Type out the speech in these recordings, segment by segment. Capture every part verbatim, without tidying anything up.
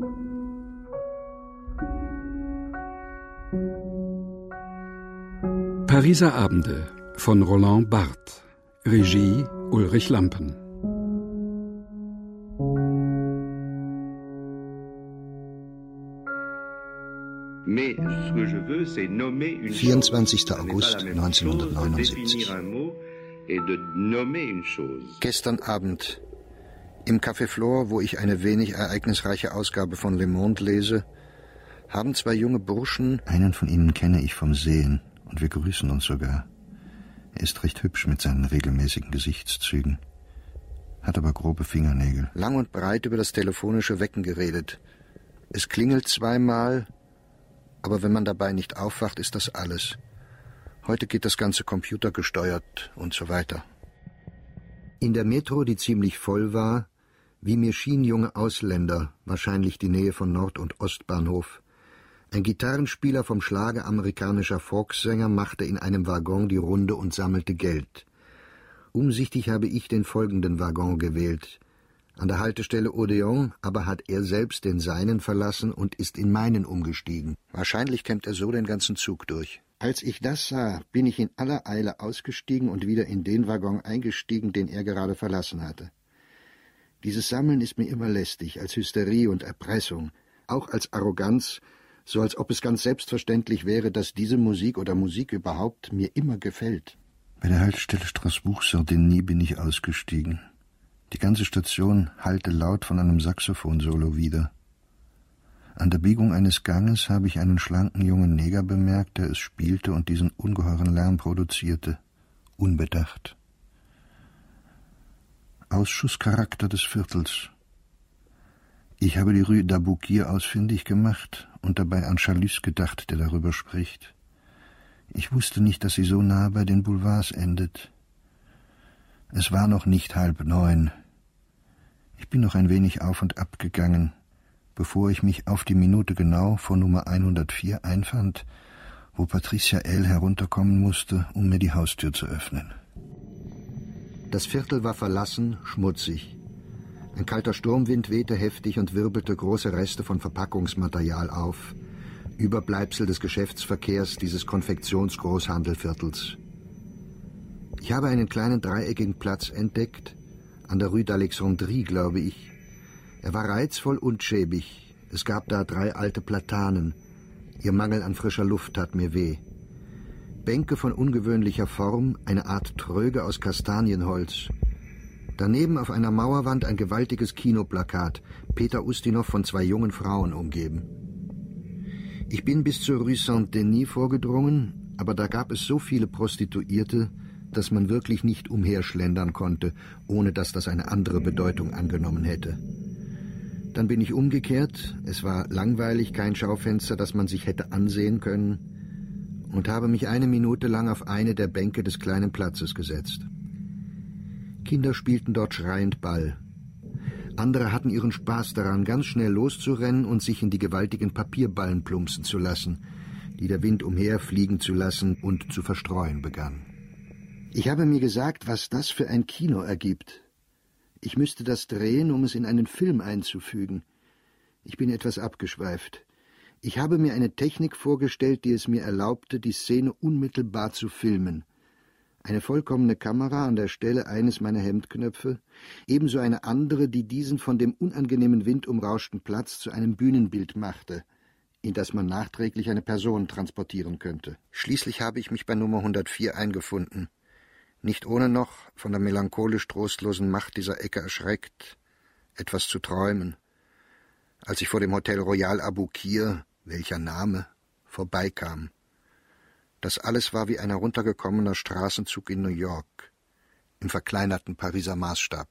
Pariser Abende von Roland Barthes. Regie Ulrich Lampen. vierundzwanzigster August neunzehnhundertneunundsiebzig. Gestern Abend im Café Flore, wo ich eine wenig ereignisreiche Ausgabe von Le Monde lese, haben zwei junge Burschen, einen von ihnen kenne ich vom Sehen, und wir grüßen uns sogar. Er ist recht hübsch mit seinen regelmäßigen Gesichtszügen, hat aber grobe Fingernägel. Lang und breit über das telefonische Wecken geredet. Es klingelt zweimal, aber wenn man dabei nicht aufwacht, ist das alles. Heute geht das Ganze computergesteuert und so weiter. In der Metro, die ziemlich voll war, wie mir schien, junge Ausländer, wahrscheinlich die Nähe von Nord- und Ostbahnhof. Ein Gitarrenspieler vom Schlager amerikanischer Folksänger machte in einem Waggon die Runde und sammelte Geld. Umsichtig habe ich den folgenden Waggon gewählt. An der Haltestelle Odeon aber hat er selbst den seinen verlassen und ist in meinen umgestiegen. Wahrscheinlich kämmt er so den ganzen Zug durch. Als ich das sah, bin ich in aller Eile ausgestiegen und wieder in den Waggon eingestiegen, den er gerade verlassen hatte. Dieses Sammeln ist mir immer lästig, als Hysterie und Erpressung, auch als Arroganz, so als ob es ganz selbstverständlich wäre, dass diese Musik oder Musik überhaupt mir immer gefällt. Bei der Haltestelle Strasbourg-Saint-Denis bin ich ausgestiegen. Die ganze Station hallte laut von einem Saxophonsolo wider. An der Biegung eines Ganges habe ich einen schlanken jungen Neger bemerkt, der es spielte und diesen ungeheuren Lärm produzierte. Unbedacht. Ausschusscharakter des Viertels. Ich habe die Rue d'Aboukir ausfindig gemacht und dabei an Chalus gedacht, der darüber spricht. Ich wusste nicht, dass sie so nahe bei den Boulevards endet. Es war noch nicht halb neun. Ich bin noch ein wenig auf und ab gegangen, bevor ich mich auf die Minute genau vor Nummer hundertvier einfand, wo Patricia L. herunterkommen musste, um mir die Haustür zu öffnen. Das Viertel war verlassen, schmutzig. Ein kalter Sturmwind wehte heftig und wirbelte große Reste von Verpackungsmaterial auf, Überbleibsel des Geschäftsverkehrs dieses Konfektionsgroßhandelviertels. Ich habe einen kleinen dreieckigen Platz entdeckt, an der Rue d'Alexandrie, glaube ich. Er war reizvoll und schäbig. Es gab da drei alte Platanen. Ihr Mangel an frischer Luft tat mir weh. Bänke von ungewöhnlicher Form, eine Art Tröge aus Kastanienholz. Daneben auf einer Mauerwand ein gewaltiges Kinoplakat, Peter Ustinov von zwei jungen Frauen umgeben. Ich bin bis zur Rue Saint-Denis vorgedrungen, aber da gab es so viele Prostituierte, dass man wirklich nicht umherschlendern konnte, ohne dass das eine andere Bedeutung angenommen hätte. Dann bin ich umgekehrt, es war langweilig, kein Schaufenster, das man sich hätte ansehen können, und habe mich eine Minute lang auf eine der Bänke des kleinen Platzes gesetzt. Kinder spielten dort schreiend Ball. Andere hatten ihren Spaß daran, ganz schnell loszurennen und sich in die gewaltigen Papierballen plumpsen zu lassen, die der Wind umherfliegen zu lassen und zu verstreuen begann. Ich habe mir gesagt, was das für ein Kino ergibt. Ich müsste das drehen, um es in einen Film einzufügen. Ich bin etwas abgeschweift. Ich habe mir eine Technik vorgestellt, die es mir erlaubte, die Szene unmittelbar zu filmen. Eine vollkommene Kamera an der Stelle eines meiner Hemdknöpfe, ebenso eine andere, die diesen von dem unangenehmen Wind umrauschten Platz zu einem Bühnenbild machte, in das man nachträglich eine Person transportieren könnte. Schließlich habe ich mich bei Nummer hundertvier eingefunden. Nicht ohne noch, von der melancholisch trostlosen Macht dieser Ecke erschreckt, etwas zu träumen. Als ich vor dem Hotel Royal Aboukir, welcher Name, vorbeikam. Das alles war wie ein heruntergekommener Straßenzug in New York, im verkleinerten Pariser Maßstab.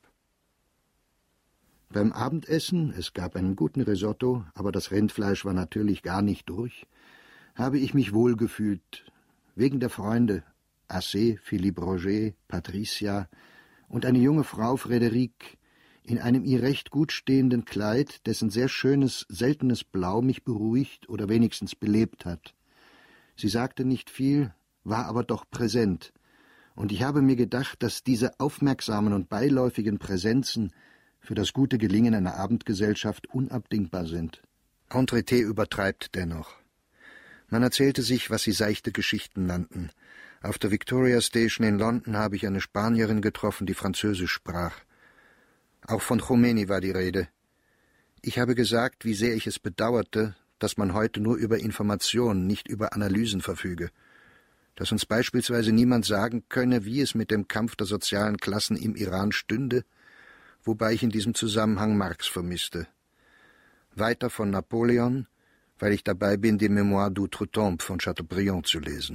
Beim Abendessen, es gab einen guten Risotto, aber das Rindfleisch war natürlich gar nicht durch, habe ich mich wohlgefühlt, wegen der Freunde, Assé, Philippe Roger, Patricia und eine junge Frau, Frédérique, in einem ihr recht gut stehenden Kleid, dessen sehr schönes, seltenes Blau mich beruhigt oder wenigstens belebt hat. Sie sagte nicht viel, war aber doch präsent, und ich habe mir gedacht, dass diese aufmerksamen und beiläufigen Präsenzen für das gute Gelingen einer Abendgesellschaft unabdingbar sind. Entretien übertreibt dennoch. Man erzählte sich, was sie seichte Geschichten nannten. Auf der Victoria Station in London habe ich eine Spanierin getroffen, die Französisch sprach. Auch von Khomeini war die Rede. Ich habe gesagt, wie sehr ich es bedauerte, dass man heute nur über Informationen, nicht über Analysen verfüge. Dass uns beispielsweise niemand sagen könne, wie es mit dem Kampf der sozialen Klassen im Iran stünde, wobei ich in diesem Zusammenhang Marx vermisste. Weiter von Napoleon, weil ich dabei bin, die Mémoires d'Outre-Tombe von Chateaubriand zu lesen.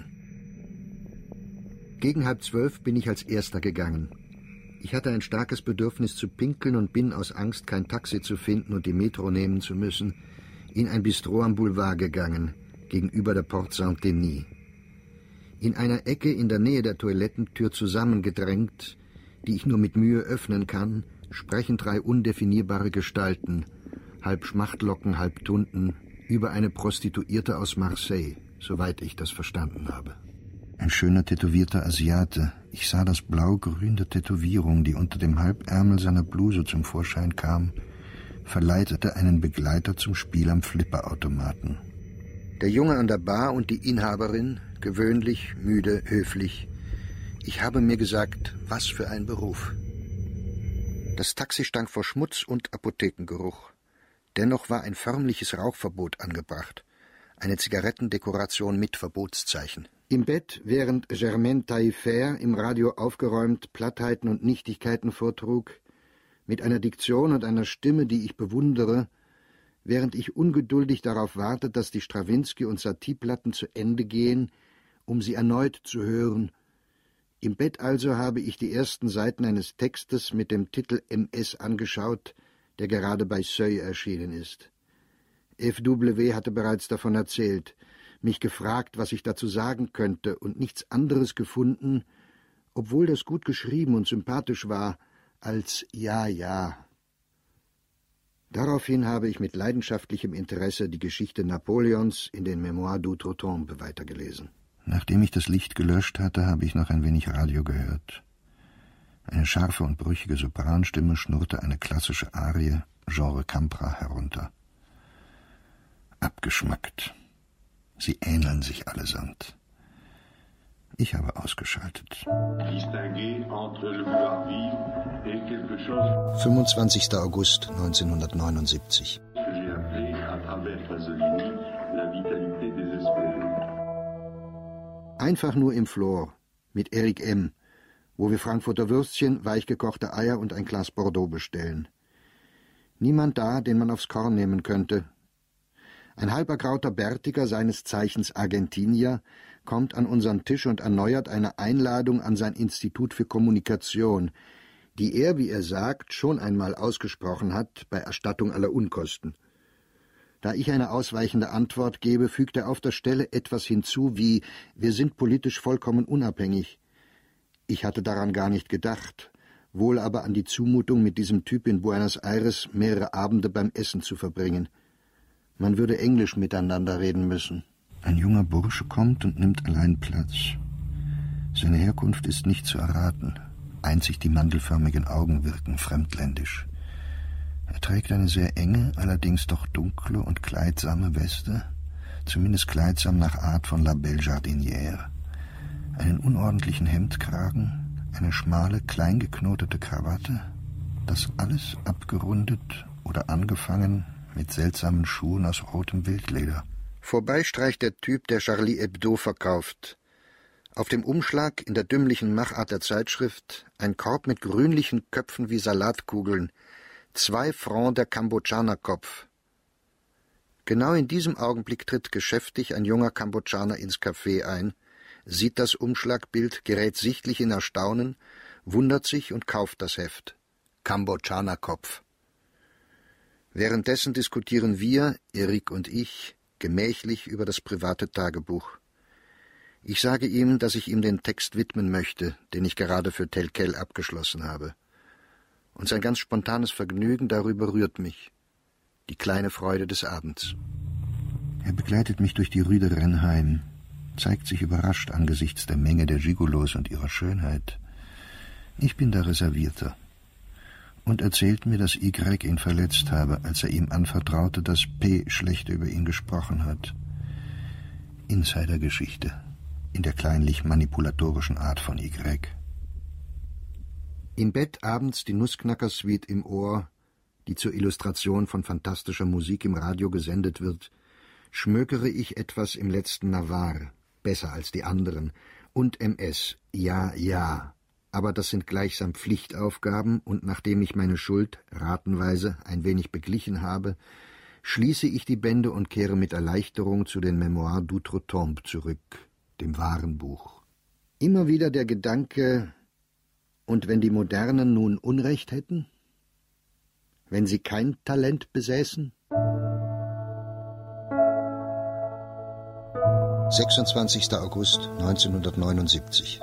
Gegen halb zwölf bin ich als Erster gegangen. Ich hatte ein starkes Bedürfnis zu pinkeln und bin aus Angst, kein Taxi zu finden und die Metro nehmen zu müssen, in ein Bistro am Boulevard gegangen, gegenüber der Porte Saint-Denis. In einer Ecke in der Nähe der Toilettentür zusammengedrängt, die ich nur mit Mühe öffnen kann, sprechen drei undefinierbare Gestalten, halb Schmachtlocken, halb Tunten, über eine Prostituierte aus Marseille, soweit ich das verstanden habe. Ein schöner tätowierter Asiate. Ich sah das Blau-Grün der Tätowierung, die unter dem Halbärmel seiner Bluse zum Vorschein kam, verleitete einen Begleiter zum Spiel am Flipperautomaten. Der Junge an der Bar und die Inhaberin, gewöhnlich, müde, höflich. Ich habe mir gesagt, was für ein Beruf. Das Taxi stank vor Schmutz und Apothekengeruch. Dennoch war ein förmliches Rauchverbot angebracht. Eine Zigarettendekoration mit Verbotszeichen. Im Bett, während Germaine Taillefer im Radio aufgeräumt Plattheiten und Nichtigkeiten vortrug, mit einer Diktion und einer Stimme, die ich bewundere, während ich ungeduldig darauf warte, dass die Strawinsky- und Satie-Platten zu Ende gehen, um sie erneut zu hören. Im Bett also habe ich die ersten Seiten eines Textes mit dem Titel M S angeschaut, der gerade bei Seuil erschienen ist. F W hatte bereits davon erzählt, mich gefragt, was ich dazu sagen könnte, und nichts anderes gefunden, obwohl das gut geschrieben und sympathisch war, als ja, ja. Daraufhin habe ich mit leidenschaftlichem Interesse die Geschichte Napoleons in den Mémoires d'Outre-Tombe weitergelesen. Nachdem ich das Licht gelöscht hatte, habe ich noch ein wenig Radio gehört. Eine scharfe und brüchige Sopranstimme schnurrte eine klassische Arie, Genre Campra, herunter. Abgeschmackt. Sie ähneln sich allesamt. Ich habe ausgeschaltet. fünfundzwanzigster August neunzehnhundertneunundsiebzig. Einfach nur im Flor, mit Erik M., wo wir Frankfurter Würstchen, weichgekochte Eier und ein Glas Bordeaux bestellen. Niemand da, den man aufs Korn nehmen könnte. Ein halbergrauter Bärtiger, seines Zeichens Argentinier, kommt an unseren Tisch und erneuert eine Einladung an sein Institut für Kommunikation, die er, wie er sagt, schon einmal ausgesprochen hat bei Erstattung aller Unkosten. Da ich eine ausweichende Antwort gebe, fügt er auf der Stelle etwas hinzu wie »Wir sind politisch vollkommen unabhängig«. Ich hatte daran gar nicht gedacht, wohl aber an die Zumutung, mit diesem Typ in Buenos Aires mehrere Abende beim Essen zu verbringen. Man würde Englisch miteinander reden müssen. Ein junger Bursche kommt und nimmt allein Platz. Seine Herkunft ist nicht zu erraten. Einzig die mandelförmigen Augen wirken fremdländisch. Er trägt eine sehr enge, allerdings doch dunkle und kleidsame Weste, zumindest kleidsam nach Art von La Belle Jardinière. Einen unordentlichen Hemdkragen, eine schmale, kleingeknotete Krawatte, das alles abgerundet oder angefangen mit seltsamen Schuhen aus rotem Wildleder. Vorbei streicht der Typ, der Charlie Hebdo verkauft. Auf dem Umschlag, in der dümmlichen Machart der Zeitschrift, ein Korb mit grünlichen Köpfen wie Salatkugeln, zwei Francs der Kambodschanerkopf. Genau in diesem Augenblick tritt geschäftig ein junger Kambodschaner ins Café ein, sieht das Umschlagbild, gerät sichtlich in Erstaunen, wundert sich und kauft das Heft. Kambodschanerkopf. Währenddessen diskutieren wir, Erik und ich, gemächlich über das private Tagebuch. Ich sage ihm, dass ich ihm den Text widmen möchte, den ich gerade für Tel Quel abgeschlossen habe. Und sein ganz spontanes Vergnügen darüber rührt mich. Die kleine Freude des Abends. Er begleitet mich durch die Rue de Renheim, zeigt sich überrascht angesichts der Menge der Gigolos und ihrer Schönheit. Ich bin der Reservierter. und erzählt mir, dass Y ihn verletzt habe, als er ihm anvertraute, dass P schlecht über ihn gesprochen hat. Insidergeschichte in der kleinlich manipulatorischen Art von Y. Im Bett abends die Nussknacker-Suite im Ohr, die zur Illustration von fantastischer Musik im Radio gesendet wird, schmökere ich etwas im letzten Navarre, besser als die anderen, und M S, ja, ja, aber das sind gleichsam Pflichtaufgaben, und nachdem ich meine Schuld ratenweise ein wenig beglichen habe, schließe ich die Bände und kehre mit Erleichterung zu den Memoires d'Outre-Tombe zurück, dem wahren Buch. Immer wieder der Gedanke, und wenn die Modernen nun Unrecht hätten? Wenn sie kein Talent besäßen? sechsundzwanzigster August neunzehnhundertneunundsiebzig.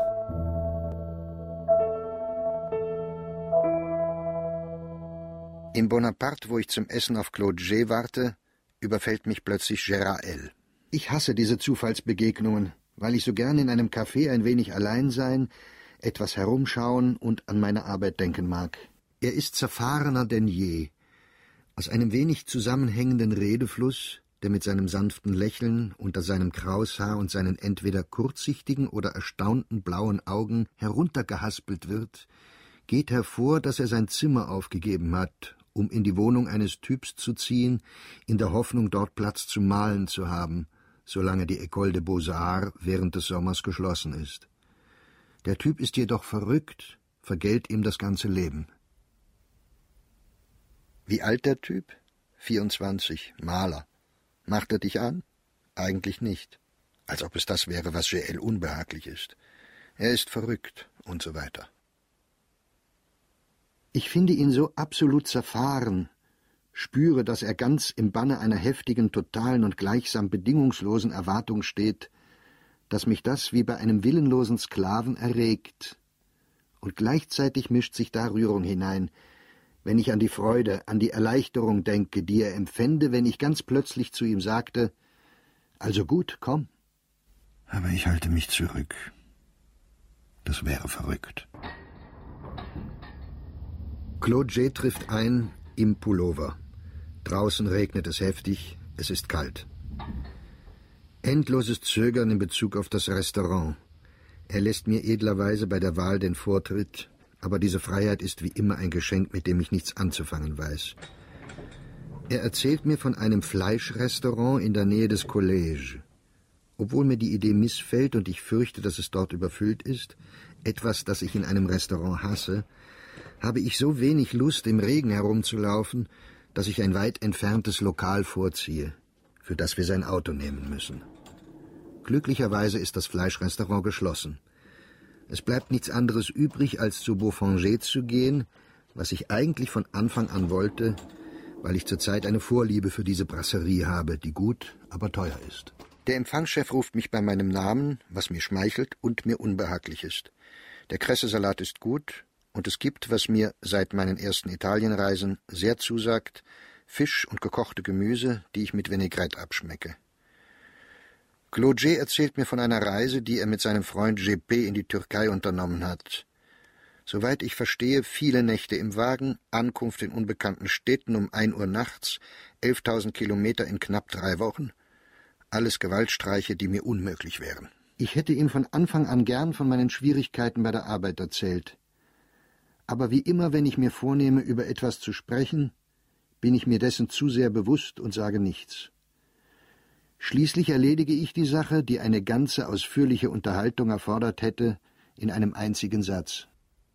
Im Bonaparte, wo ich zum Essen auf Claude G. warte, überfällt mich plötzlich Gérard L. Ich hasse diese Zufallsbegegnungen, weil ich so gern in einem Café ein wenig allein sein, etwas herumschauen und an meine Arbeit denken mag. Er ist zerfahrener denn je. Aus einem wenig zusammenhängenden Redefluss, der mit seinem sanften Lächeln unter seinem Kraushaar und seinen entweder kurzsichtigen oder erstaunten blauen Augen heruntergehaspelt wird, geht hervor, dass er sein Zimmer aufgegeben hat, um in die Wohnung eines Typs zu ziehen, in der Hoffnung, dort Platz zum Malen zu haben, solange die École des Beaux-Arts während des Sommers geschlossen ist. Der Typ ist jedoch verrückt, vergällt ihm das ganze Leben. Wie alt der Typ? vierundzwanzig, Maler. Macht er dich an? Eigentlich nicht. Als ob es das wäre, was G L unbehaglich ist. Er ist verrückt und so weiter. Ich finde ihn so absolut zerfahren, spüre, dass er ganz im Banne einer heftigen, totalen und gleichsam bedingungslosen Erwartung steht, dass mich das wie bei einem willenlosen Sklaven erregt. Und gleichzeitig mischt sich da Rührung hinein, wenn ich an die Freude, an die Erleichterung denke, die er empfände, wenn ich ganz plötzlich zu ihm sagte, »Also gut, komm.« Aber ich halte mich zurück. Das wäre verrückt. Claude G. trifft ein im Pullover. Draußen regnet es heftig, es ist kalt. Endloses Zögern in Bezug auf das Restaurant. Er lässt mir edlerweise bei der Wahl den Vortritt, aber diese Freiheit ist wie immer ein Geschenk, mit dem ich nichts anzufangen weiß. Er erzählt mir von einem Fleischrestaurant in der Nähe des Collège. Obwohl mir die Idee missfällt und ich fürchte, dass es dort überfüllt ist, etwas, das ich in einem Restaurant hasse, habe ich so wenig Lust, im Regen herumzulaufen, dass ich ein weit entferntes Lokal vorziehe, für das wir sein Auto nehmen müssen. Glücklicherweise ist das Fleischrestaurant geschlossen. Es bleibt nichts anderes übrig, als zu Beaufanger zu gehen, was ich eigentlich von Anfang an wollte, weil ich zurzeit eine Vorliebe für diese Brasserie habe, die gut, aber teuer ist. Der Empfangschef ruft mich bei meinem Namen, was mir schmeichelt und mir unbehaglich ist. Der Kressesalat ist gut, und es gibt, was mir seit meinen ersten Italienreisen sehr zusagt, Fisch und gekochte Gemüse, die ich mit Vinaigrette abschmecke. Claude G. erzählt mir von einer Reise, die er mit seinem Freund G P in die Türkei unternommen hat. Soweit ich verstehe, viele Nächte im Wagen, Ankunft in unbekannten Städten um ein Uhr nachts, elftausend Kilometer in knapp drei Wochen. Alles Gewaltstreiche, die mir unmöglich wären. Ich hätte ihm von Anfang an gern von meinen Schwierigkeiten bei der Arbeit erzählt. Aber wie immer, wenn ich mir vornehme, über etwas zu sprechen, bin ich mir dessen zu sehr bewusst und sage nichts. Schließlich erledige ich die Sache, die eine ganze ausführliche Unterhaltung erfordert hätte, in einem einzigen Satz.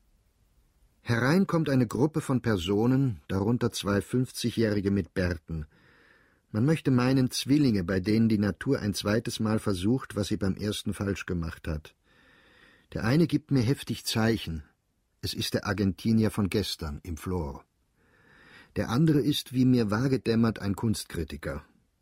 Herein kommt eine Gruppe von Personen, darunter zwei fünfzigjährige mit Bärten. Man möchte meinen Zwillinge, bei denen die Natur ein zweites Mal versucht, was sie beim ersten falsch gemacht hat. Der eine gibt mir heftig Zeichen. Es ist der Argentinier von gestern, im Flor. Der andere ist, wie mir vage dämmert, ein Kunstkritiker.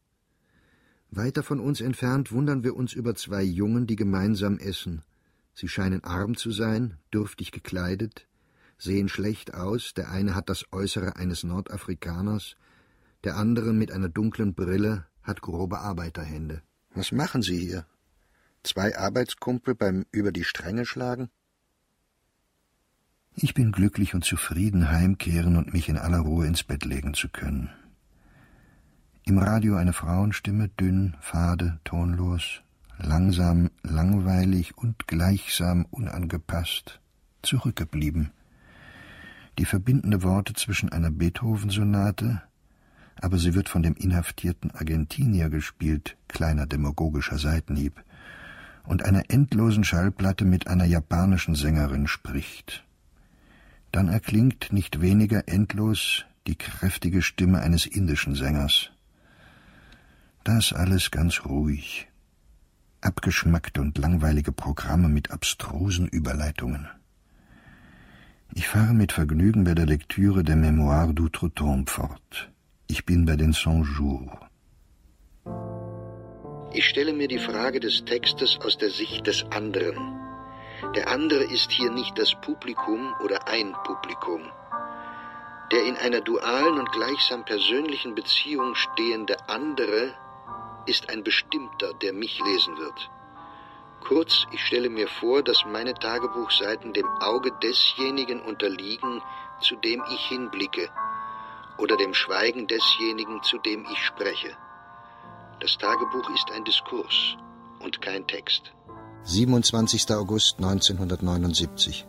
Weiter von uns entfernt wundern wir uns über zwei Jungen, die gemeinsam essen. Sie scheinen arm zu sein, dürftig gekleidet, sehen schlecht aus, der eine hat das Äußere eines Nordafrikaners, der andere mit einer dunklen Brille hat grobe Arbeiterhände. Was machen Sie hier? Zwei Arbeitskumpel beim über die Stränge schlagen? Ich bin glücklich und zufrieden, heimkehren und mich in aller Ruhe ins Bett legen zu können. Im Radio eine Frauenstimme, dünn, fade, tonlos, langsam, langweilig und gleichsam unangepasst, zurückgeblieben. Die verbindende Worte zwischen einer Beethoven-Sonate, aber sie wird von dem inhaftierten Argentinier gespielt, kleiner demagogischer Seitenhieb, und einer endlosen Schallplatte mit einer japanischen Sängerin spricht. Dann erklingt nicht weniger endlos die kräftige Stimme eines indischen Sängers. Das alles ganz ruhig. Abgeschmackte und langweilige Programme mit abstrusen Überleitungen. Ich fahre mit Vergnügen bei der Lektüre der Mémoires d'Outre-Tombe fort. Ich bin bei den Cent-Jours. Ich stelle mir die Frage des Textes aus der Sicht des anderen. Der andere ist hier nicht das Publikum oder ein Publikum. Der in einer dualen und gleichsam persönlichen Beziehung stehende andere ist ein Bestimmter, der mich lesen wird. Kurz, ich stelle mir vor, dass meine Tagebuchseiten dem Auge desjenigen unterliegen, zu dem ich hinblicke, oder dem Schweigen desjenigen, zu dem ich spreche. Das Tagebuch ist ein Diskurs und kein Text. siebenundzwanzigster August neunzehnhundertneunundsiebzig.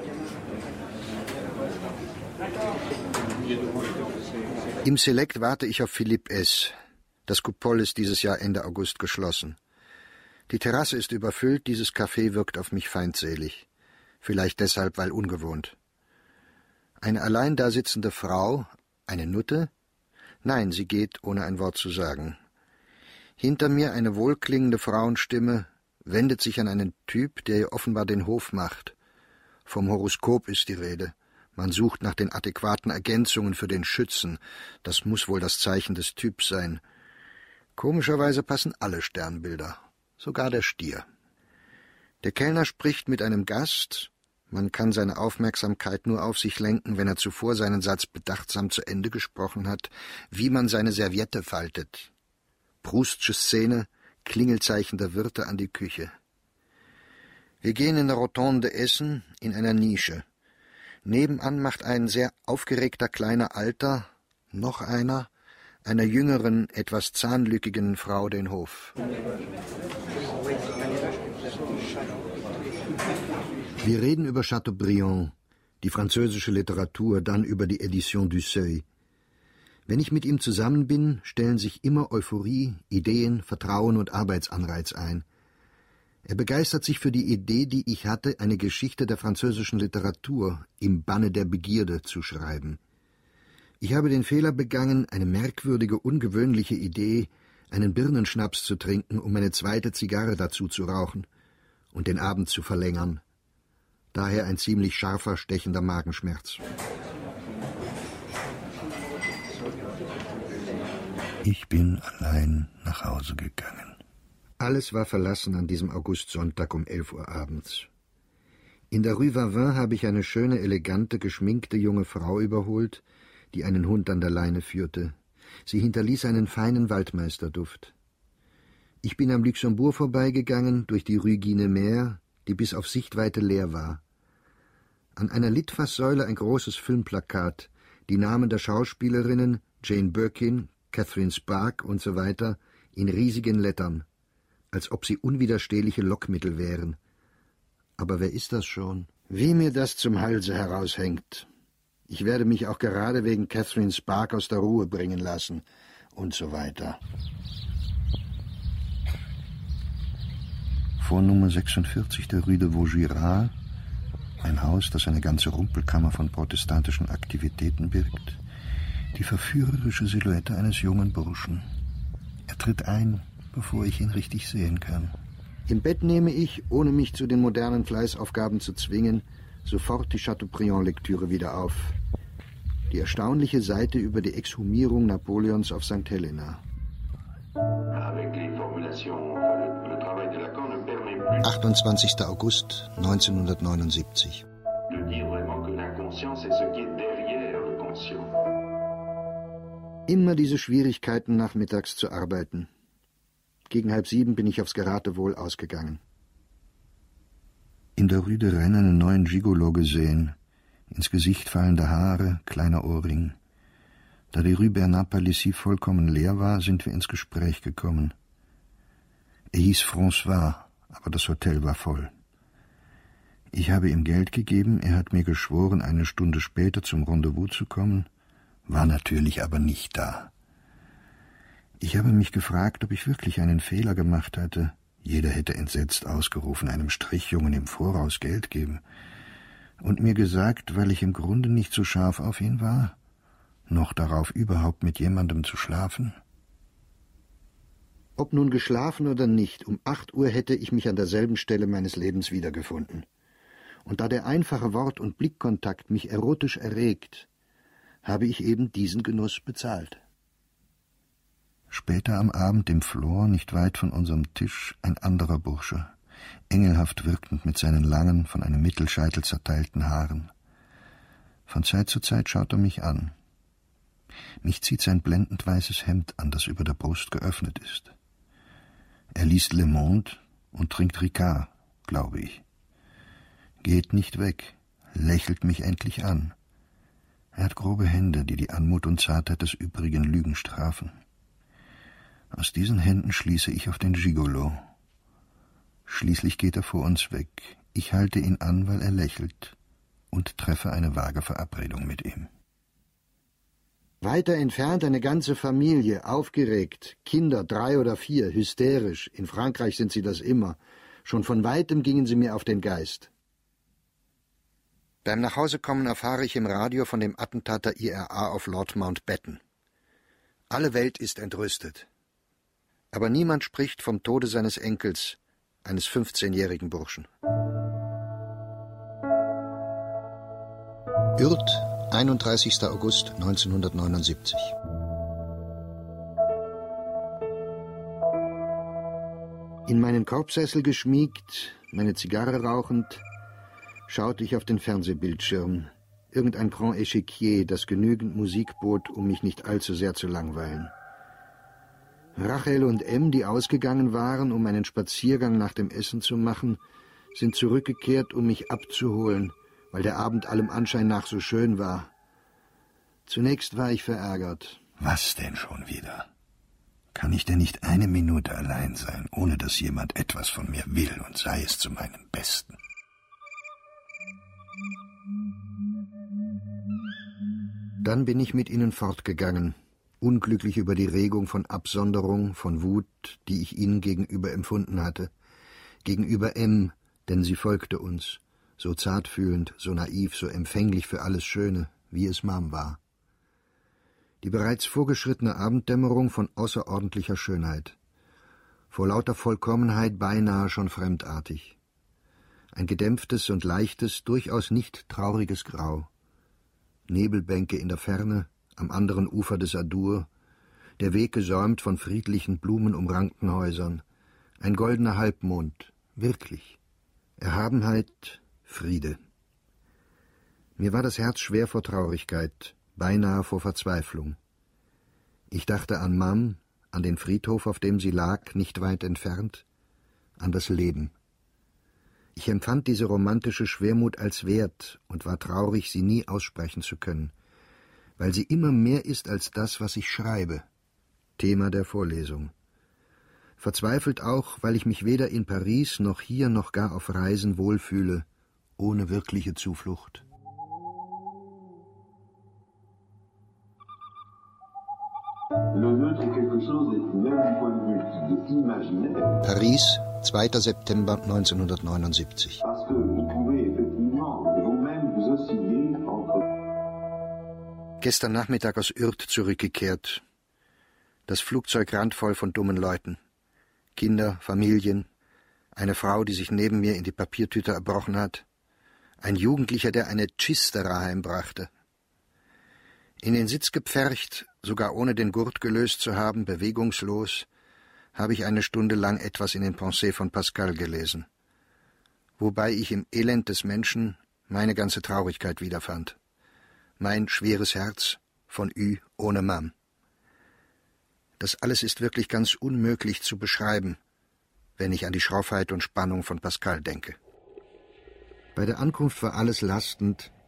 Im Select warte ich auf Philipp S. Das Coupole ist dieses Jahr Ende August geschlossen. Die Terrasse ist überfüllt, dieses Café wirkt auf mich feindselig. Vielleicht deshalb, weil ungewohnt. Eine allein da sitzende Frau, eine Nutte? Nein, sie geht, ohne ein Wort zu sagen. Hinter mir eine wohlklingende Frauenstimme wendet sich an einen Typ, der ihr offenbar den Hof macht. Vom Horoskop ist die Rede. Man sucht nach den adäquaten Ergänzungen für den Schützen. Das muss wohl das Zeichen des Typs sein. Komischerweise passen alle Sternbilder, sogar der Stier. Der Kellner spricht mit einem Gast. Man kann seine Aufmerksamkeit nur auf sich lenken, wenn er zuvor seinen Satz bedachtsam zu Ende gesprochen hat, wie man seine Serviette faltet. Proustsche Szene, Klingelzeichen der Wirte an die Küche. Wir gehen in der Rotonde essen, in einer Nische. Nebenan macht ein sehr aufgeregter kleiner Alter, noch einer, einer jüngeren, etwas zahnlückigen Frau den Hof. Wir reden über Chateaubriand, die französische Literatur, dann über die Édition du Seuil. Wenn ich mit ihm zusammen bin, stellen sich immer Euphorie, Ideen, Vertrauen und Arbeitsanreiz ein. Er begeistert sich für die Idee, die ich hatte, eine Geschichte der französischen Literatur im Banne der Begierde zu schreiben. Ich habe den Fehler begangen, eine merkwürdige, ungewöhnliche Idee, einen Birnenschnaps zu trinken, um eine zweite Zigarre dazu zu rauchen und den Abend zu verlängern. Daher ein ziemlich scharfer, stechender Magenschmerz. Ich bin allein nach Hause gegangen. Alles war verlassen an diesem Augustsonntag um elf Uhr abends. In der Rue Vavin habe ich eine schöne, elegante, geschminkte junge Frau überholt, die einen Hund an der Leine führte. Sie hinterließ einen feinen Waldmeisterduft. Ich bin am Luxembourg vorbeigegangen, durch die Rue Guinemer, die bis auf Sichtweite leer war. An einer Litfaßsäule ein großes Filmplakat, die Namen der Schauspielerinnen Jane Birkin, Catherine Spark und so weiter in riesigen Lettern, als ob sie unwiderstehliche Lockmittel wären. Aber wer ist das schon? Wie mir das zum Halse heraushängt. Ich werde mich auch gerade wegen Catherine Spark aus der Ruhe bringen lassen und so weiter. Vor Nummer sechsundvierzig der Rue de Vaugirard, ein Haus, das eine ganze Rumpelkammer von protestantischen Aktivitäten birgt, die verführerische Silhouette eines jungen Burschen. Er tritt ein, bevor ich ihn richtig sehen kann. Im Bett nehme ich, ohne mich zu den modernen Fleißaufgaben zu zwingen, sofort die Chateaubriand-Lektüre wieder auf. Die erstaunliche Seite über die Exhumierung Napoleons auf Sankt Helena. achtundzwanzigster August neunzehnhundertneunundsiebzig. Immer diese Schwierigkeiten, nachmittags zu arbeiten. Gegen halb sieben bin ich aufs Geratewohl ausgegangen. In der Rue de Rennes einen neuen Gigolo gesehen, ins Gesicht fallende Haare, kleiner Ohrring. Da die Rue Bernard-Palissy vollkommen leer war, sind wir ins Gespräch gekommen. Er hieß François, aber das Hotel war voll. Ich habe ihm Geld gegeben, er hat mir geschworen, eine Stunde später zum Rendezvous zu kommen, war natürlich aber nicht da. Ich habe mich gefragt, ob ich wirklich einen Fehler gemacht hatte. Jeder hätte entsetzt ausgerufen, einem Strichjungen im Voraus Geld geben. Und mir gesagt, weil ich im Grunde nicht so scharf auf ihn war, noch darauf, überhaupt mit jemandem zu schlafen. Ob nun geschlafen oder nicht, um acht Uhr hätte ich mich an derselben Stelle meines Lebens wiedergefunden. Und da der einfache Wort- und Blickkontakt mich erotisch erregt, habe ich eben diesen Genuss bezahlt. Später am Abend im Flor, nicht weit von unserem Tisch, ein anderer Bursche, engelhaft wirkend mit seinen langen, von einem Mittelscheitel zerteilten Haaren. Von Zeit zu Zeit schaut er mich an. Mich zieht sein blendend weißes Hemd an, das über der Brust geöffnet ist. Er liest Le Monde und trinkt Ricard, glaube ich. Geht nicht weg, lächelt mich endlich an. Er hat grobe Hände, die die Anmut und Zartheit des übrigen Lügen strafen. Aus diesen Händen schließe ich auf den Gigolo. Schließlich geht er vor uns weg. Ich halte ihn an, weil er lächelt, und treffe eine vage Verabredung mit ihm. Weiter entfernt eine ganze Familie, aufgeregt, Kinder, drei oder vier, hysterisch. In Frankreich sind sie das immer. Schon von Weitem gingen sie mir auf den Geist. Beim Nachhausekommen erfahre ich im Radio von dem Attentat der I R A auf Lord Mountbatten. Alle Welt ist entrüstet. Aber niemand spricht vom Tode seines Enkels, eines fünfzehnjährigen Burschen. Ürth, einunddreißigster August neunzehnhundertneunundsiebzig. In meinen Korbsessel geschmiegt, meine Zigarre rauchend, schaute ich auf den Fernsehbildschirm, irgendein Grand Échiquier, das genügend Musik bot, um mich nicht allzu sehr zu langweilen. Rachel und M., die ausgegangen waren, um einen Spaziergang nach dem Essen zu machen, sind zurückgekehrt, um mich abzuholen, weil der Abend allem Anschein nach so schön war. Zunächst war ich verärgert. Was denn schon wieder? Kann ich denn nicht eine Minute allein sein, ohne dass jemand etwas von mir will, und sei es zu meinem Besten? Dann bin ich mit ihnen fortgegangen, unglücklich über die Regung von Absonderung, von Wut, die ich ihnen gegenüber empfunden hatte. Gegenüber M., denn sie folgte uns, so zartfühlend, so naiv, so empfänglich für alles Schöne, wie es Mom war. Die bereits vorgeschrittene Abenddämmerung von außerordentlicher Schönheit. Vor lauter Vollkommenheit beinahe schon fremdartig. Ein gedämpftes und leichtes, durchaus nicht trauriges Grau. Nebelbänke in der Ferne, am anderen Ufer des Adour, der Weg gesäumt von friedlichen, blumenumrankten Häusern, ein goldener Halbmond, wirklich. Erhabenheit, Friede. Mir war das Herz schwer vor Traurigkeit, beinahe vor Verzweiflung. Ich dachte an Mam, an den Friedhof, auf dem sie lag, nicht weit entfernt, an das Leben. Ich empfand diese romantische Schwermut als wert und war traurig, sie nie aussprechen zu können, weil sie immer mehr ist als das, was ich schreibe. Thema der Vorlesung. Verzweifelt auch, weil ich mich weder in Paris noch hier noch gar auf Reisen wohlfühle, ohne wirkliche Zuflucht. Paris, zweiter September neunzehnhundertneunundsiebzig. Gestern Nachmittag aus Ürth zurückgekehrt. Das Flugzeug randvoll von dummen Leuten. Kinder, Familien, eine Frau, die sich neben mir in die Papiertüte erbrochen hat, ein Jugendlicher, der eine Chistera heimbrachte. In den Sitz gepfercht, sogar ohne den Gurt gelöst zu haben, bewegungslos, habe ich eine Stunde lang etwas in den Pensées von Pascal gelesen, wobei ich im Elend des Menschen meine ganze Traurigkeit wiederfand. Mein schweres Herz von Ü ohne Mam. Das alles ist wirklich ganz unmöglich zu beschreiben, wenn ich an die Schroffheit und Spannung von Pascal denke. Bei der Ankunft war alles lastend,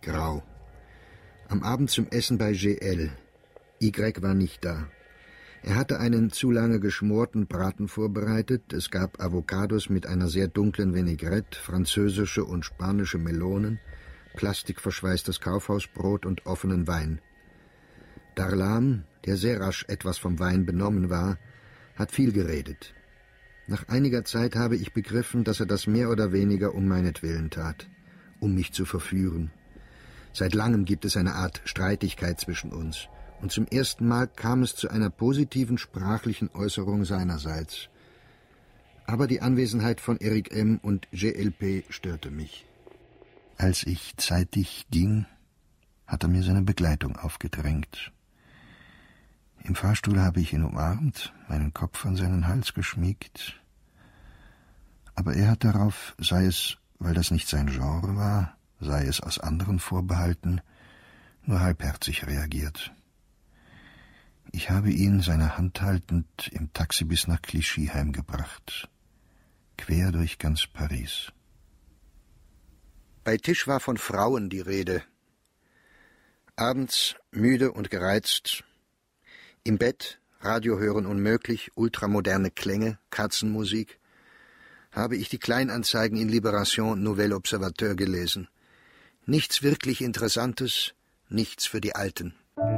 Grau. Am Abend zum Essen bei G L. Y war nicht da. Er hatte einen zu lange geschmorten Braten vorbereitet. Es gab Avocados mit einer sehr dunklen Vinaigrette, französische und spanische Melonen, plastikverschweißtes Kaufhausbrot und offenen Wein. Darlam, der sehr rasch etwas vom Wein benommen war, hat viel geredet. Nach einiger Zeit habe ich begriffen, dass er das mehr oder weniger um meinetwillen tat, um mich zu verführen. Seit langem gibt es eine Art Streitigkeit zwischen uns, und zum ersten Mal kam es zu einer positiven sprachlichen Äußerung seinerseits. Aber die Anwesenheit von Eric M. und G L P störte mich. Als ich zeitig ging, hat er mir seine Begleitung aufgedrängt. Im Fahrstuhl habe ich ihn umarmt, meinen Kopf an seinen Hals geschmiegt. Aber er hat darauf, sei es, weil das nicht sein Genre war, sei es aus anderen Vorbehalten, nur halbherzig reagiert. Ich habe ihn, seine Hand haltend, im Taxi bis nach Clichy heimgebracht, quer durch ganz Paris. Bei Tisch war von Frauen die Rede. Abends, müde und gereizt, im Bett, Radio hören unmöglich, ultramoderne Klänge, Katzenmusik, habe ich die Kleinanzeigen in Libération Nouvel Observateur gelesen. Nichts wirklich Interessantes, nichts für die Alten.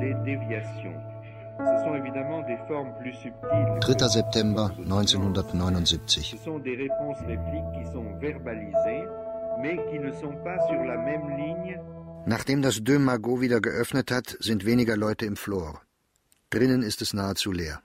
dritter September neunzehnhundertneunundsiebzig. Nachdem das Deux Magots wieder geöffnet hat, sind weniger Leute im Flor. Drinnen ist es nahezu leer.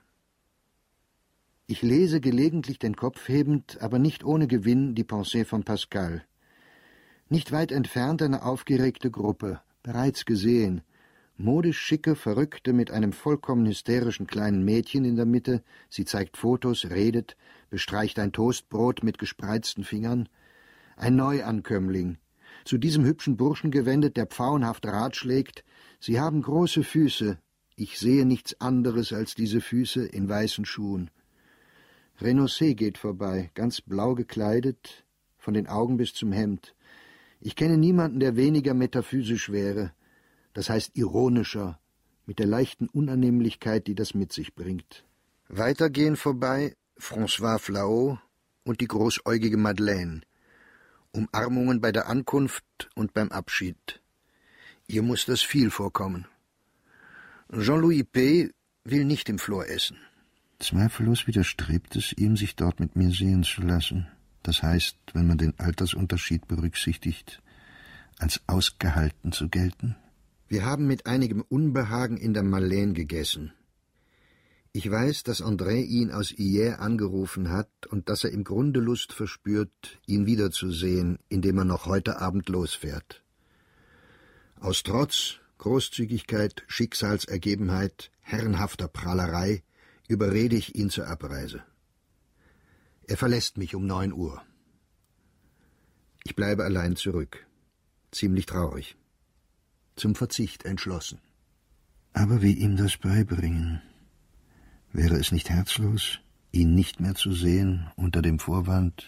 Ich lese gelegentlich den Kopf hebend, aber nicht ohne Gewinn, die Pensée von Pascal. Nicht weit entfernt eine aufgeregte Gruppe, bereits gesehen. Modisch schicke Verrückte mit einem vollkommen hysterischen kleinen Mädchen in der Mitte. Sie zeigt Fotos, redet, bestreicht ein Toastbrot mit gespreizten Fingern. Ein Neuankömmling. Zu diesem hübschen Burschen gewendet, der pfauenhaft ratschlägt: Sie haben große Füße. Ich sehe nichts anderes als diese Füße in weißen Schuhen. Renoncé geht vorbei, ganz blau gekleidet, von den Augen bis zum Hemd. Ich kenne niemanden, der weniger metaphysisch wäre, das heißt ironischer, mit der leichten Unannehmlichkeit, die das mit sich bringt. Weiter gehen vorbei François Flahaut und die großäugige Madeleine. Umarmungen bei der Ankunft und beim Abschied. Ihr muss das viel vorkommen. Jean-Louis P. will nicht im Flor essen. Zweifellos widerstrebt es ihm, sich dort mit mir sehen zu lassen. Das heißt, wenn man den Altersunterschied berücksichtigt, als ausgehalten zu gelten. Wir haben mit einigem Unbehagen in der Marlène gegessen. Ich weiß, dass André ihn aus Hyères angerufen hat und dass er im Grunde Lust verspürt, ihn wiederzusehen, indem er noch heute Abend losfährt. Aus Trotz, Großzügigkeit, Schicksalsergebenheit, herrenhafter Prahlerei überrede ich ihn zur Abreise. Er verlässt mich um neun Uhr. Ich bleibe allein zurück, ziemlich traurig, zum Verzicht entschlossen. Aber wie ihm das beibringen? Wäre es nicht herzlos, ihn nicht mehr zu sehen unter dem Vorwand?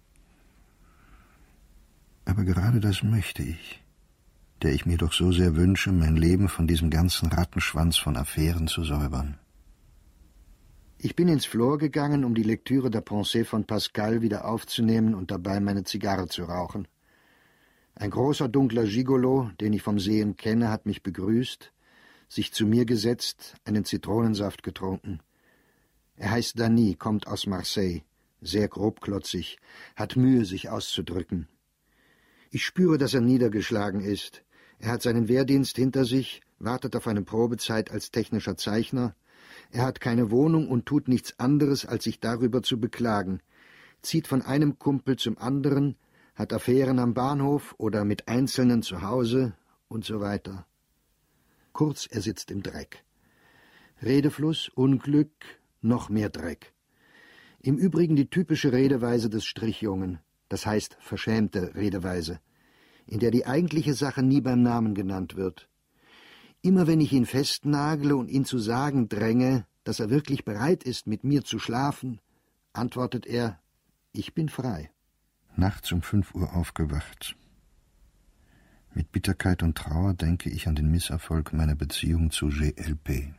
Aber gerade das möchte ich, der ich mir doch so sehr wünsche, mein Leben von diesem ganzen Rattenschwanz von Affären zu säubern. Ich bin ins Flor gegangen, um die Lektüre der Pensée von Pascal wieder aufzunehmen und dabei meine Zigarre zu rauchen. Ein großer, dunkler Gigolo, den ich vom Sehen kenne, hat mich begrüßt, sich zu mir gesetzt, einen Zitronensaft getrunken. Er heißt Dany, kommt aus Marseille, sehr grobklotzig, hat Mühe, sich auszudrücken. Ich spüre, dass er niedergeschlagen ist. Er hat seinen Wehrdienst hinter sich, wartet auf eine Probezeit als technischer Zeichner. Er hat keine Wohnung und tut nichts anderes, als sich darüber zu beklagen. Zieht von einem Kumpel zum anderen, hat Affären am Bahnhof oder mit Einzelnen zu Hause und so weiter. Kurz, er sitzt im Dreck. Redefluss, Unglück, noch mehr Dreck. Im Übrigen die typische Redeweise des Strichjungen, das heißt verschämte Redeweise, in der die eigentliche Sache nie beim Namen genannt wird. Immer wenn ich ihn festnagle und ihn zu sagen dränge, dass er wirklich bereit ist, mit mir zu schlafen, antwortet er: Ich bin frei. Nachts um fünf Uhr aufgewacht. Mit Bitterkeit und Trauer denke ich an den Misserfolg meiner Beziehung zu G L P.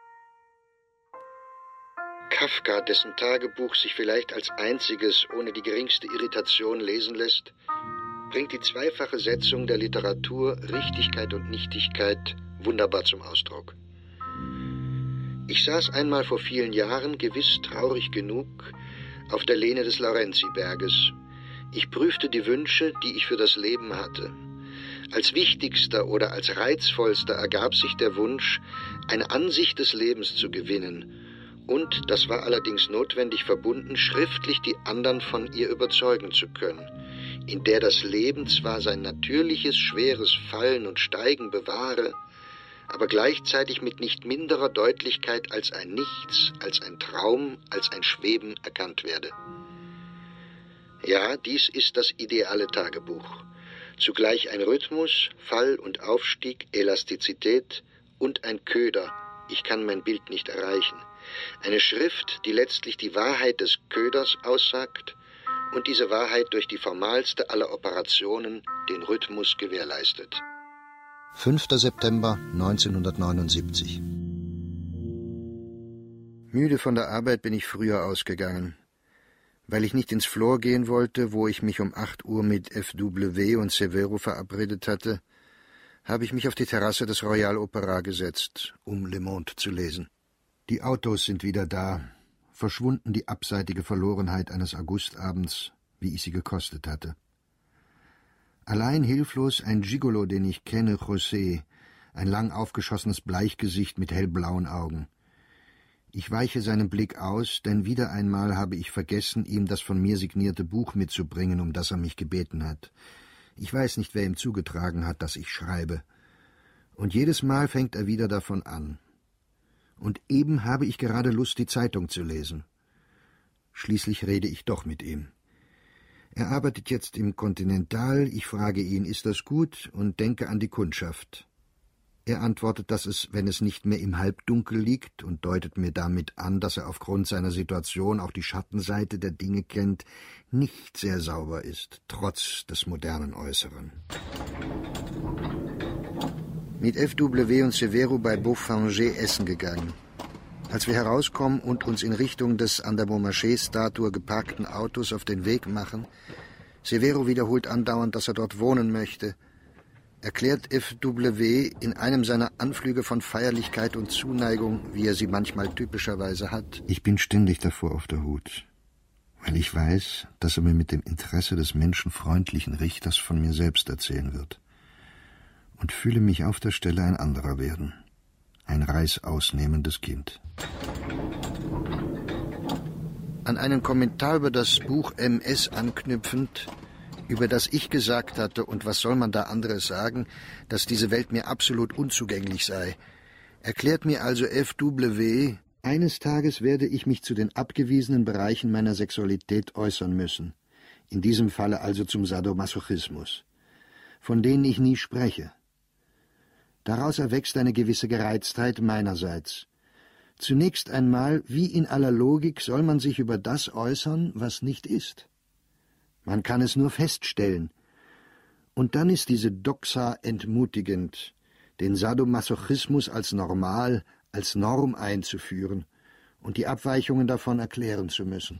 Kafka, dessen Tagebuch sich vielleicht als einziges ohne die geringste Irritation lesen lässt, bringt die zweifache Setzung der Literatur Richtigkeit und Nichtigkeit wunderbar zum Ausdruck. Ich saß einmal vor vielen Jahren, gewiss traurig genug, auf der Lehne des Laurenzi-Berges. Ich prüfte die Wünsche, die ich für das Leben hatte. Als wichtigster oder als reizvollster ergab sich der Wunsch, eine Ansicht des Lebens zu gewinnen und, das war allerdings notwendig verbunden, schriftlich die anderen von ihr überzeugen zu können, in der das Leben zwar sein natürliches, schweres Fallen und Steigen bewahre, aber gleichzeitig mit nicht minderer Deutlichkeit als ein Nichts, als ein Traum, als ein Schweben erkannt werde. Ja, dies ist das ideale Tagebuch. Zugleich ein Rhythmus, Fall und Aufstieg, Elastizität und ein Köder. Ich kann mein Bild nicht erreichen. Eine Schrift, die letztlich die Wahrheit des Köders aussagt und diese Wahrheit durch die formalste aller Operationen, den Rhythmus, gewährleistet. fünfter September neunzehnhundertneunundsiebzig. Müde von der Arbeit bin ich früher ausgegangen. Weil ich nicht ins Flor gehen wollte, wo ich mich um acht Uhr mit F W und Severo verabredet hatte, habe ich mich auf die Terrasse des Royal Opera gesetzt, um Le Monde zu lesen. Die Autos sind wieder da, verschwunden die abseitige Verlorenheit eines Augustabends, wie ich sie gekostet hatte. Allein hilflos ein Gigolo, den ich kenne, José, ein lang aufgeschossenes Bleichgesicht mit hellblauen Augen. Ich weiche seinem Blick aus, denn wieder einmal habe ich vergessen, ihm das von mir signierte Buch mitzubringen, um das er mich gebeten hat. Ich weiß nicht, wer ihm zugetragen hat, dass ich schreibe. Und jedes Mal fängt er wieder davon an. Und eben habe ich gerade Lust, die Zeitung zu lesen. Schließlich rede ich doch mit ihm. Er arbeitet jetzt im Continental, ich frage ihn, ist das gut, und denke an die Kundschaft. Er antwortet, dass es, wenn es nicht mehr im Halbdunkel liegt, und deutet mir damit an, dass er aufgrund seiner Situation auch die Schattenseite der Dinge kennt, nicht sehr sauber ist, trotz des modernen Äußeren. Mit F W und Severo bei Beaufanger essen gegangen. Als wir herauskommen und uns in Richtung des an der Beaumarchais-Statue geparkten Autos auf den Weg machen, Severo wiederholt andauernd, dass er dort wohnen möchte, erklärt F W in einem seiner Anflüge von Feierlichkeit und Zuneigung, wie er sie manchmal typischerweise hat: Ich bin ständig davor auf der Hut, weil ich weiß, dass er mir mit dem Interesse des menschenfreundlichen Richters von mir selbst erzählen wird, und fühle mich auf der Stelle ein anderer werden, ein reißausnehmendes Kind. An einen Kommentar über das Buch M S anknüpfend, über das ich gesagt hatte, und was soll man da anderes sagen, dass diese Welt mir absolut unzugänglich sei, erklärt mir also F W, eines Tages werde ich mich zu den abgewiesenen Bereichen meiner Sexualität äußern müssen, in diesem Falle also zum Sadomasochismus, von denen ich nie spreche. Daraus erwächst eine gewisse Gereiztheit meinerseits. Zunächst einmal, wie in aller Logik, soll man sich über das äußern, was nicht ist. Man kann es nur feststellen. Und dann ist diese Doxa entmutigend, den Sadomasochismus als normal, als Norm einzuführen und die Abweichungen davon erklären zu müssen.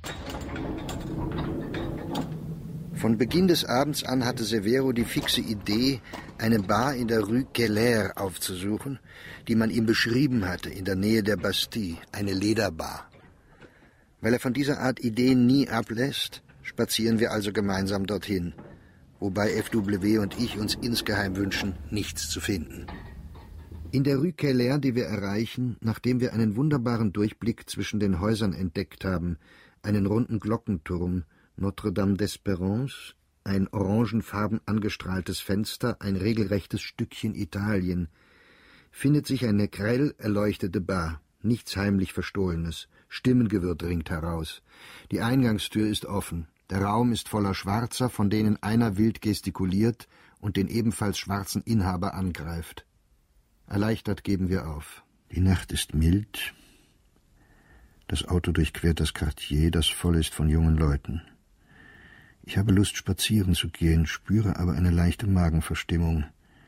Von Beginn des Abends an hatte Severo die fixe Idee, eine Bar in der Rue Keller aufzusuchen, die man ihm beschrieben hatte, in der Nähe der Bastille, eine Lederbar. Weil er von dieser Art Ideen nie ablässt, spazieren wir also gemeinsam dorthin, wobei F W und ich uns insgeheim wünschen, nichts zu finden. In der Rue Keller, die wir erreichen, nachdem wir einen wunderbaren Durchblick zwischen den Häusern entdeckt haben, einen runden Glockenturm, Notre-Dame d'Espérance, ein orangenfarben angestrahltes Fenster, ein regelrechtes Stückchen Italien, findet sich eine grell erleuchtete Bar, nichts heimlich Verstohlenes, Stimmengewirr dringt heraus. Die Eingangstür ist offen, der Raum ist voller Schwarzer, von denen einer wild gestikuliert und den ebenfalls schwarzen Inhaber angreift. Erleichtert geben wir auf. Die Nacht ist mild, das Auto durchquert das Quartier, das voll ist von jungen Leuten. Ich habe Lust, spazieren zu gehen, spüre aber eine leichte Magenverstimmung.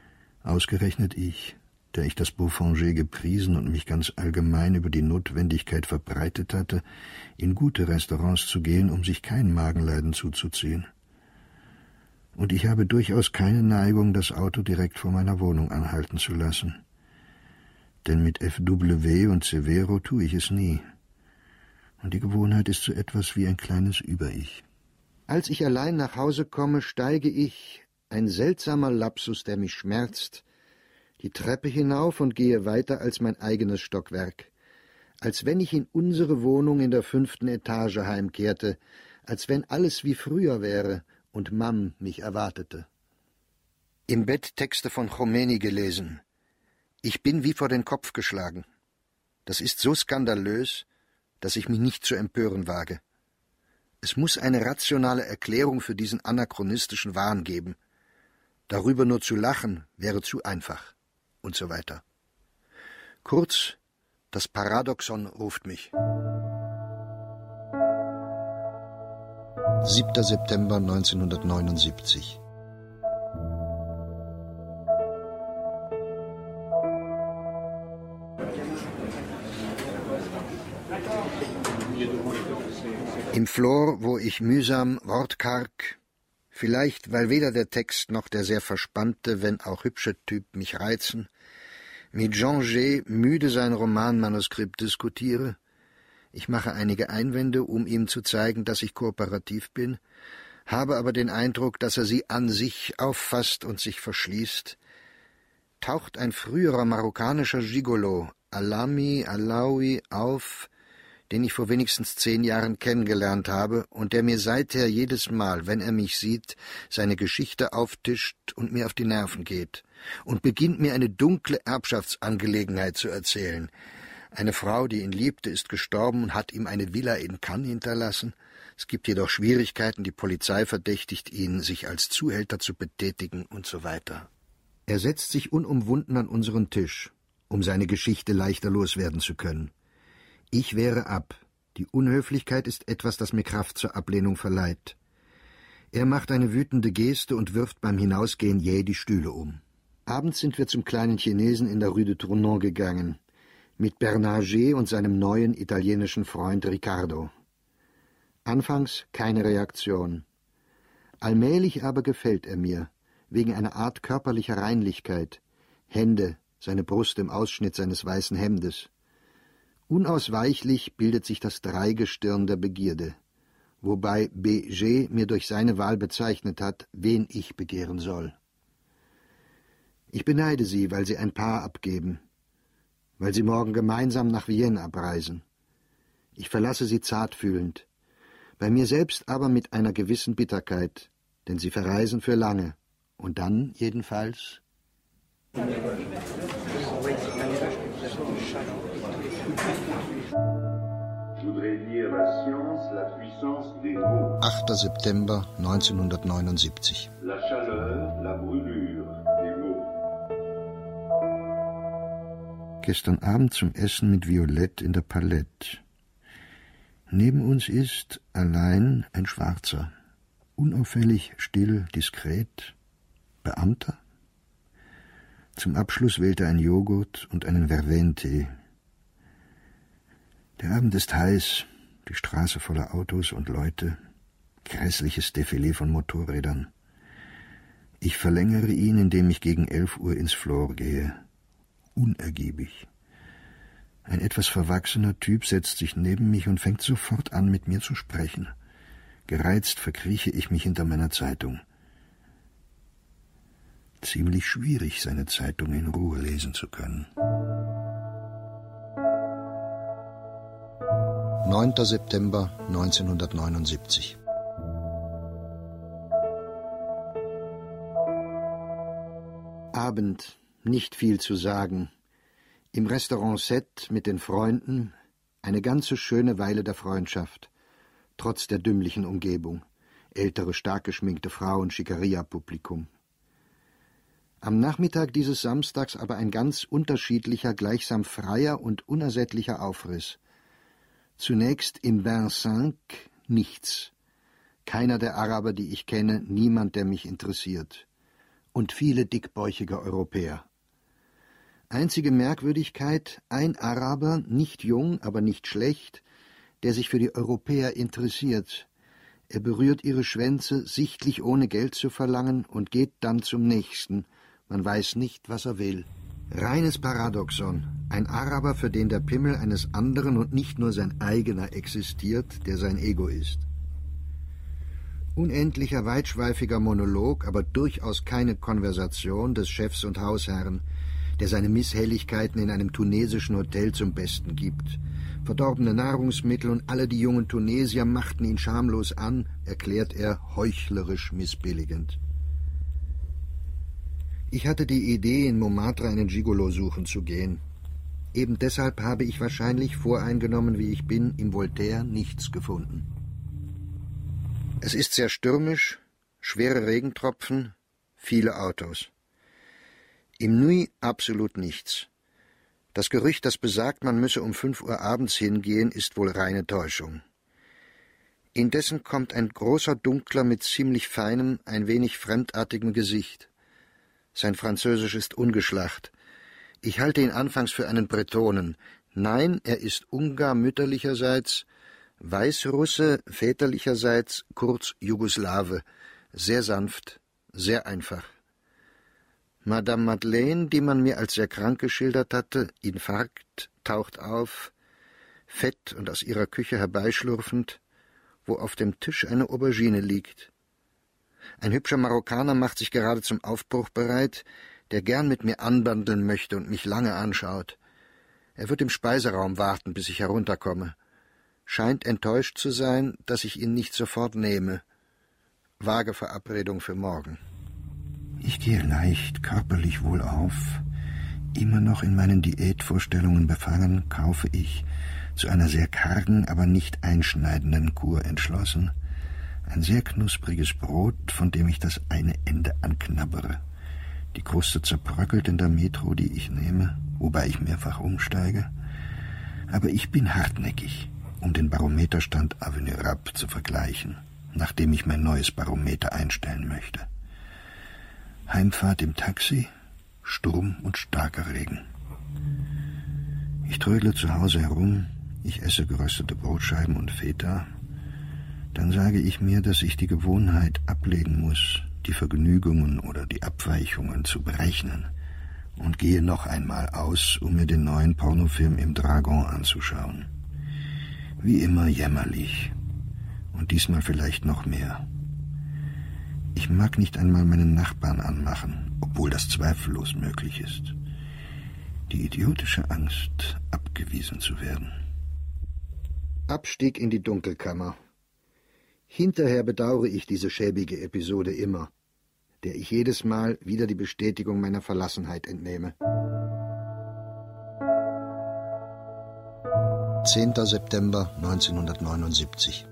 Ausgerechnet ich, der ich das Bouffanger gepriesen und mich ganz allgemein über die Notwendigkeit verbreitet hatte, in gute Restaurants zu gehen, um sich kein Magenleiden zuzuziehen. Und ich habe durchaus keine Neigung, das Auto direkt vor meiner Wohnung anhalten zu lassen. Denn mit F W und Severo tue ich es nie. Und die Gewohnheit ist so etwas wie ein kleines Über-Ich. Als ich allein nach Hause komme, steige ich, ein seltsamer Lapsus, der mich schmerzt, die Treppe hinauf und gehe weiter als mein eigenes Stockwerk, als wenn ich in unsere Wohnung in der fünften Etage heimkehrte, als wenn alles wie früher wäre und Mam mich erwartete. Im Bett Texte von Khomeini gelesen. Ich bin wie vor den Kopf geschlagen. Das ist so skandalös, dass ich mich nicht zu empören wage. Es muss eine rationale Erklärung für diesen anachronistischen Wahn geben. Darüber nur zu lachen wäre zu einfach. Und so weiter. Kurz, das Paradoxon ruft mich. siebter September neunzehnhundertneunundsiebzig. Im Flor, wo ich mühsam, wortkarg, vielleicht weil weder der Text noch der sehr verspannte, wenn auch hübsche Typ mich reizen, mit Jean G. müde sein Romanmanuskript diskutiere, ich mache einige Einwände, um ihm zu zeigen, dass ich kooperativ bin, habe aber den Eindruck, dass er sie an sich auffasst und sich verschließt, taucht ein früherer marokkanischer Gigolo, Alami Alaoui, auf, den ich vor wenigstens zehn Jahren kennengelernt habe und der mir seither jedes Mal, wenn er mich sieht, seine Geschichte auftischt und mir auf die Nerven geht und beginnt mir eine dunkle Erbschaftsangelegenheit zu erzählen. Eine Frau, die ihn liebte, ist gestorben und hat ihm eine Villa in Cannes hinterlassen. Es gibt jedoch Schwierigkeiten, die Polizei verdächtigt ihn, sich als Zuhälter zu betätigen und so weiter. Er setzt sich unumwunden an unseren Tisch, um seine Geschichte leichter loswerden zu können. Ich wehre ab. Die Unhöflichkeit ist etwas, das mir Kraft zur Ablehnung verleiht. Er macht eine wütende Geste und wirft beim Hinausgehen jäh die Stühle um. Abends sind wir zum kleinen Chinesen in der Rue de Tournon gegangen, mit Bernard G. und seinem neuen italienischen Freund Riccardo. Anfangs keine Reaktion. Allmählich aber gefällt er mir, wegen einer Art körperlicher Reinlichkeit, Hände, seine Brust im Ausschnitt seines weißen Hemdes. Unausweichlich bildet sich das Dreigestirn der Begierde, wobei B G mir durch seine Wahl bezeichnet hat, wen ich begehren soll. Ich beneide sie, weil sie ein Paar abgeben, weil sie morgen gemeinsam nach Vienne abreisen. Ich verlasse sie zartfühlend, bei mir selbst aber mit einer gewissen Bitterkeit, denn sie verreisen für lange, und dann jedenfalls... achter September neunzehnhundertneunundsiebzig. La chaleur, la brûlure des mots. Gestern Abend zum Essen mit Violette in der Palette. Neben uns ist allein ein Schwarzer, unauffällig, still, diskret, Beamter. Zum Abschluss wählt er einen Joghurt und einen Verveine-Tee. Der Abend ist heiß, die Straße voller Autos und Leute, grässliches Defilé von Motorrädern. Ich verlängere ihn, indem ich gegen elf Uhr ins Flor gehe. Unergiebig. Ein etwas verwachsener Typ setzt sich neben mich und fängt sofort an, mit mir zu sprechen. Gereizt verkrieche ich mich hinter meiner Zeitung. Ziemlich schwierig, seine Zeitung in Ruhe lesen zu können. neunter September neunzehnhundertneunundsiebzig. Abend, nicht viel zu sagen. Im Restaurant Sept mit den Freunden, eine ganze schöne Weile der Freundschaft, trotz der dümmlichen Umgebung, ältere, stark geschminkte Frauen, Schickeria-Publikum. Am Nachmittag dieses Samstags aber ein ganz unterschiedlicher, gleichsam freier und unersättlicher Aufriss. Zunächst im Bain Cinq nichts. Keiner der Araber, die ich kenne, niemand, der mich interessiert. und viele dickbäuchige Europäer. Einzige Merkwürdigkeit, ein Araber, nicht jung, aber nicht schlecht, der sich für die Europäer interessiert. Er berührt ihre Schwänze, sichtlich ohne Geld zu verlangen, und geht dann zum Nächsten. Man weiß nicht, was er will. Reines Paradoxon. Ein Araber, für den der Pimmel eines anderen und nicht nur sein eigener existiert, der sein Ego ist. Unendlicher, weitschweifiger Monolog, aber durchaus keine Konversation des Chefs und Hausherrn, der seine Misshelligkeiten in einem tunesischen Hotel zum Besten gibt. Verdorbene Nahrungsmittel und alle die jungen Tunesier machten ihn schamlos an, erklärt er heuchlerisch missbilligend. Ich hatte die Idee, in Montmartre einen Gigolo suchen zu gehen. Eben deshalb habe ich wahrscheinlich, voreingenommen wie ich bin, im Voltaire nichts gefunden. Es ist sehr stürmisch, schwere Regentropfen, viele Autos. Im Nuit absolut nichts. Das Gerücht, das besagt, man müsse um fünf Uhr abends hingehen, ist wohl reine Täuschung. Indessen kommt ein großer Dunkler mit ziemlich feinem, ein wenig fremdartigem Gesicht. Sein Französisch ist ungeschlacht. Ich halte ihn anfangs für einen Bretonen. Nein, er ist Ungar mütterlicherseits, Weißrusse väterlicherseits, kurz Jugoslawe, sehr sanft, sehr einfach. Madame Madeleine, die man mir als sehr krank geschildert hatte, Infarkt, taucht auf, fett und aus ihrer Küche herbeischlurfend, wo auf dem Tisch eine Aubergine liegt. Ein hübscher Marokkaner macht sich gerade zum Aufbruch bereit, der gern mit mir anbandeln möchte und mich lange anschaut. Er wird im Speiseraum warten, bis ich herunterkomme. Scheint enttäuscht zu sein, dass ich ihn nicht sofort nehme. Vage Verabredung für morgen. Ich gehe leicht, körperlich wohlauf. Immer noch in meinen Diätvorstellungen befangen, kaufe ich, zu einer sehr kargen, aber nicht einschneidenden Kur entschlossen, ein sehr knuspriges Brot, von dem ich das eine Ende anknabbere. Die Kruste zerbröckelt in der Metro, die ich nehme, wobei ich mehrfach umsteige. Aber ich bin hartnäckig, um den Barometerstand Avenue Rapp zu vergleichen, nachdem ich mein neues Barometer einstellen möchte. Heimfahrt im Taxi, Sturm und starker Regen. Ich trödle zu Hause herum, ich esse geröstete Brotscheiben und Feta. Dann sage ich mir, dass ich die Gewohnheit ablegen muss, die Vergnügungen oder die Abweichungen zu berechnen, und gehe noch einmal aus, um mir den neuen Pornofilm im Dragon anzuschauen. Wie immer jämmerlich. Und diesmal vielleicht noch mehr. Ich mag nicht einmal meinen Nachbarn anmachen, obwohl das zweifellos möglich ist. Die idiotische Angst, abgewiesen zu werden. Abstieg in die Dunkelkammer. Hinterher bedauere ich diese schäbige Episode immer, der ich jedes Mal wieder die Bestätigung meiner Verlassenheit entnehme. zehnter September neunzehnhundertneunundsiebzig.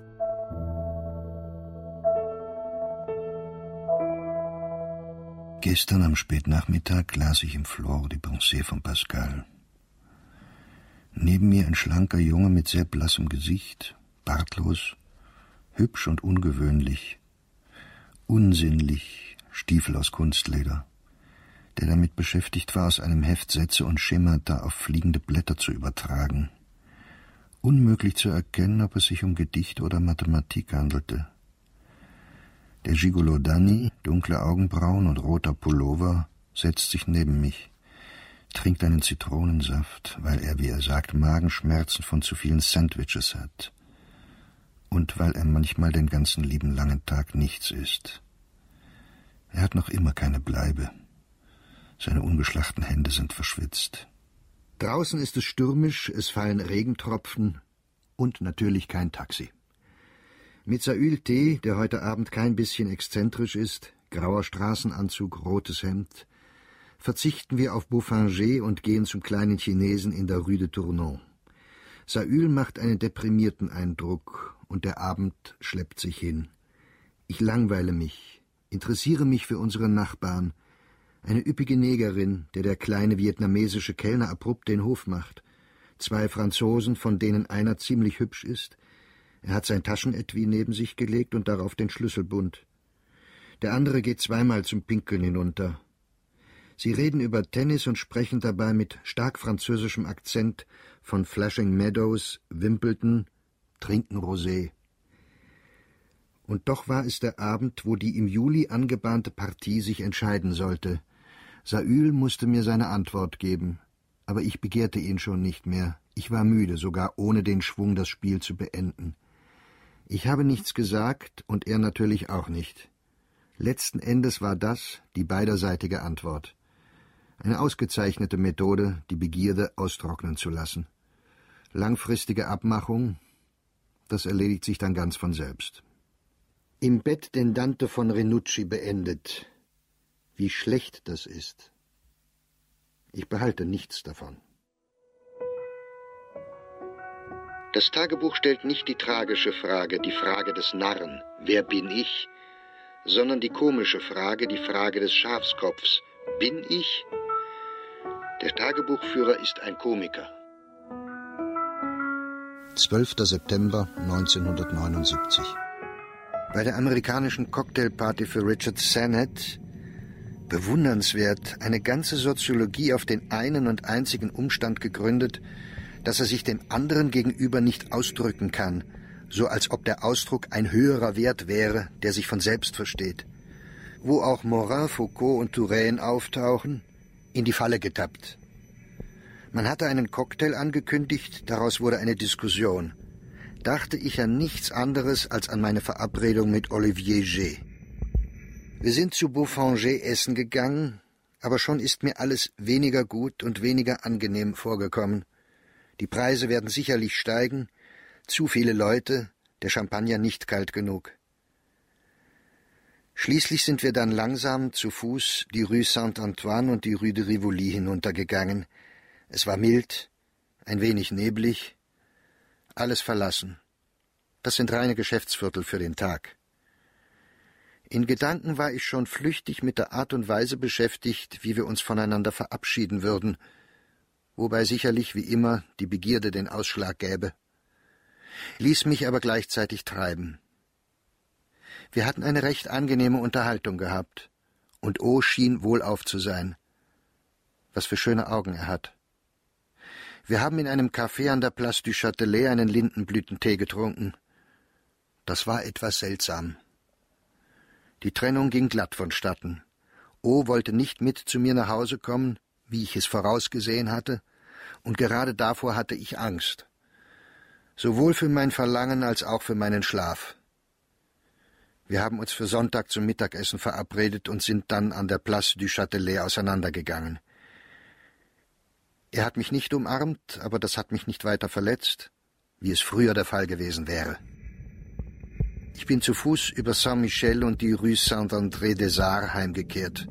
Gestern am Spätnachmittag las ich im Flore die Pensée von Pascal. Neben mir ein schlanker Junge mit sehr blassem Gesicht, bartlos, hübsch und ungewöhnlich, unsinnlich, Stiefel aus Kunstleder, der damit beschäftigt war, aus einem Heft Sätze und Schemata auf fliegende Blätter zu übertragen. Unmöglich zu erkennen, ob es sich um Gedicht oder Mathematik handelte. Der Gigolo Danny, dunkle Augenbrauen und roter Pullover, setzt sich neben mich, trinkt einen Zitronensaft, weil er, wie er sagt, Magenschmerzen von zu vielen Sandwiches hat. Und weil er manchmal den ganzen lieben langen Tag nichts isst. Er hat noch immer keine Bleibe. Seine ungeschlachten Hände sind verschwitzt. Draußen ist es stürmisch, es fallen Regentropfen und natürlich kein Taxi. Mit Saül T., der heute Abend kein bisschen exzentrisch ist, grauer Straßenanzug, rotes Hemd, verzichten wir auf Bouffinger und gehen zum kleinen Chinesen in der Rue de Tournon. Saül macht einen deprimierten Eindruck und der Abend schleppt sich hin. Ich langweile mich, interessiere mich für unsere Nachbarn, eine üppige Negerin, der der kleine vietnamesische Kellner abrupt den Hof macht, zwei Franzosen, von denen einer ziemlich hübsch ist. Er hat sein Taschenetui neben sich gelegt und darauf den Schlüsselbund. Der andere geht zweimal zum Pinkeln hinunter. Sie reden über Tennis und sprechen dabei mit stark französischem Akzent von Flushing Meadows, Wimbledon, trinken Rosé. Und doch war es der Abend, wo die im Juli angebahnte Partie sich entscheiden sollte. Saül musste mir seine Antwort geben, aber ich begehrte ihn schon nicht mehr. Ich war müde, sogar ohne den Schwung das Spiel zu beenden. Ich habe nichts gesagt und er natürlich auch nicht. Letzten Endes war das die beiderseitige Antwort. Eine ausgezeichnete Methode, die Begierde austrocknen zu lassen. Langfristige Abmachung, das erledigt sich dann ganz von selbst. Im Bett den Dante von Renucci beendet. Wie schlecht das ist. Ich behalte nichts davon. Das Tagebuch stellt nicht die tragische Frage, die Frage des Narren, wer bin ich, sondern die komische Frage, die Frage des Schafskopfs, bin ich? Der Tagebuchführer ist ein Komiker. zwölfter September neunzehnhundertneunundsiebzig. Bei der amerikanischen Cocktailparty für Richard Sennett, bewundernswert, eine ganze Soziologie auf den einen und einzigen Umstand gegründet, dass er sich dem anderen gegenüber nicht ausdrücken kann, so als ob der Ausdruck ein höherer Wert wäre, der sich von selbst versteht. Wo auch Morin, Foucault und Touraine auftauchen, in die Falle getappt. Man hatte einen Cocktail angekündigt, daraus wurde eine Diskussion. Dachte ich an nichts anderes als an meine Verabredung mit Olivier G. Wir sind zu Beaufangé essen gegangen, aber schon ist mir alles weniger gut und weniger angenehm vorgekommen. Die Preise werden sicherlich steigen, zu viele Leute, der Champagner nicht kalt genug. Schließlich sind wir dann langsam zu Fuß die Rue Saint-Antoine und die Rue de Rivoli hinuntergegangen. Es war mild, ein wenig neblig, alles verlassen. Das sind reine Geschäftsviertel für den Tag. In Gedanken war ich schon flüchtig mit der Art und Weise beschäftigt, wie wir uns voneinander verabschieden würden, wobei sicherlich wie immer die Begierde den Ausschlag gäbe, ließ mich aber gleichzeitig treiben. Wir hatten eine recht angenehme Unterhaltung gehabt, und O schien wohlauf zu sein. Was für schöne Augen er hat. Wir haben in einem Café an der Place du Châtelet einen Lindenblütentee getrunken. Das war etwas seltsam. Die Trennung ging glatt vonstatten. O wollte nicht mit zu mir nach Hause kommen, wie ich es vorausgesehen hatte, und gerade davor hatte ich Angst. Sowohl für mein Verlangen als auch für meinen Schlaf. Wir haben uns für Sonntag zum Mittagessen verabredet und sind dann an der Place du Châtelet auseinandergegangen. Er hat mich nicht umarmt, aber das hat mich nicht weiter verletzt, wie es früher der Fall gewesen wäre. Ich bin zu Fuß über Saint-Michel und die Rue Saint-André-des-Arts heimgekehrt.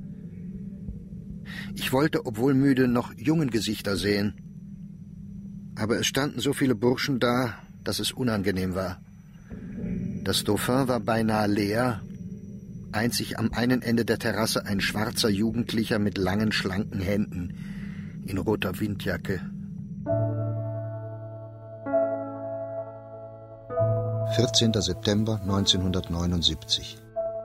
Ich wollte, obwohl müde, noch Jungengesichter sehen. Aber es standen so viele Burschen da, dass es unangenehm war. Das Dauphin war beinahe leer, einzig am einen Ende der Terrasse ein schwarzer Jugendlicher mit langen, schlanken Händen in roter Windjacke. vierzehnter September neunzehnhundertneunundsiebzig.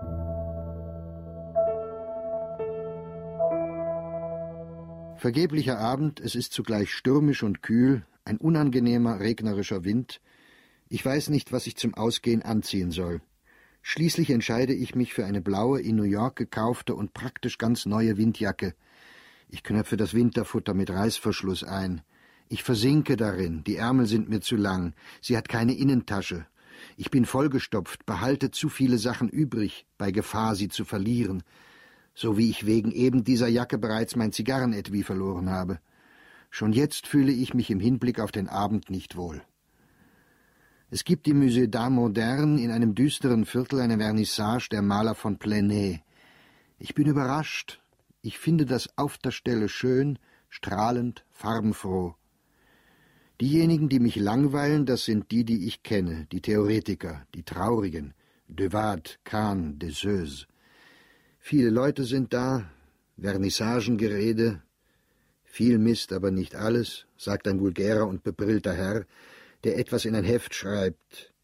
Vergeblicher Abend, es ist zugleich stürmisch und kühl, ein unangenehmer, regnerischer Wind. Ich weiß nicht, was ich zum Ausgehen anziehen soll. Schließlich entscheide ich mich für eine blaue, in New York gekaufte und praktisch ganz neue Windjacke. Ich knöpfe das Winterfutter mit Reißverschluss ein. Ich versinke darin, die Ärmel sind mir zu lang, sie hat keine Innentasche. Ich bin vollgestopft, behalte zu viele Sachen übrig, bei Gefahr, sie zu verlieren, so wie ich wegen eben dieser Jacke bereits mein Zigarrenetui verloren habe. Schon jetzt fühle ich mich im Hinblick auf den Abend nicht wohl. Es gibt im Musée d'Art Moderne in einem düsteren Viertel eine Vernissage der Maler von Plenay. Ich bin überrascht. Ich finde das auf der Stelle schön, strahlend, farbenfroh. Diejenigen, die mich langweilen, das sind die, die ich kenne, die Theoretiker, die Traurigen, de Waad, Kahn, Deseuze. Viele Leute sind da, Vernissagengerede, viel Mist, aber nicht alles, sagt ein vulgärer und bebrillter Herr, der etwas in ein Heft schreibt.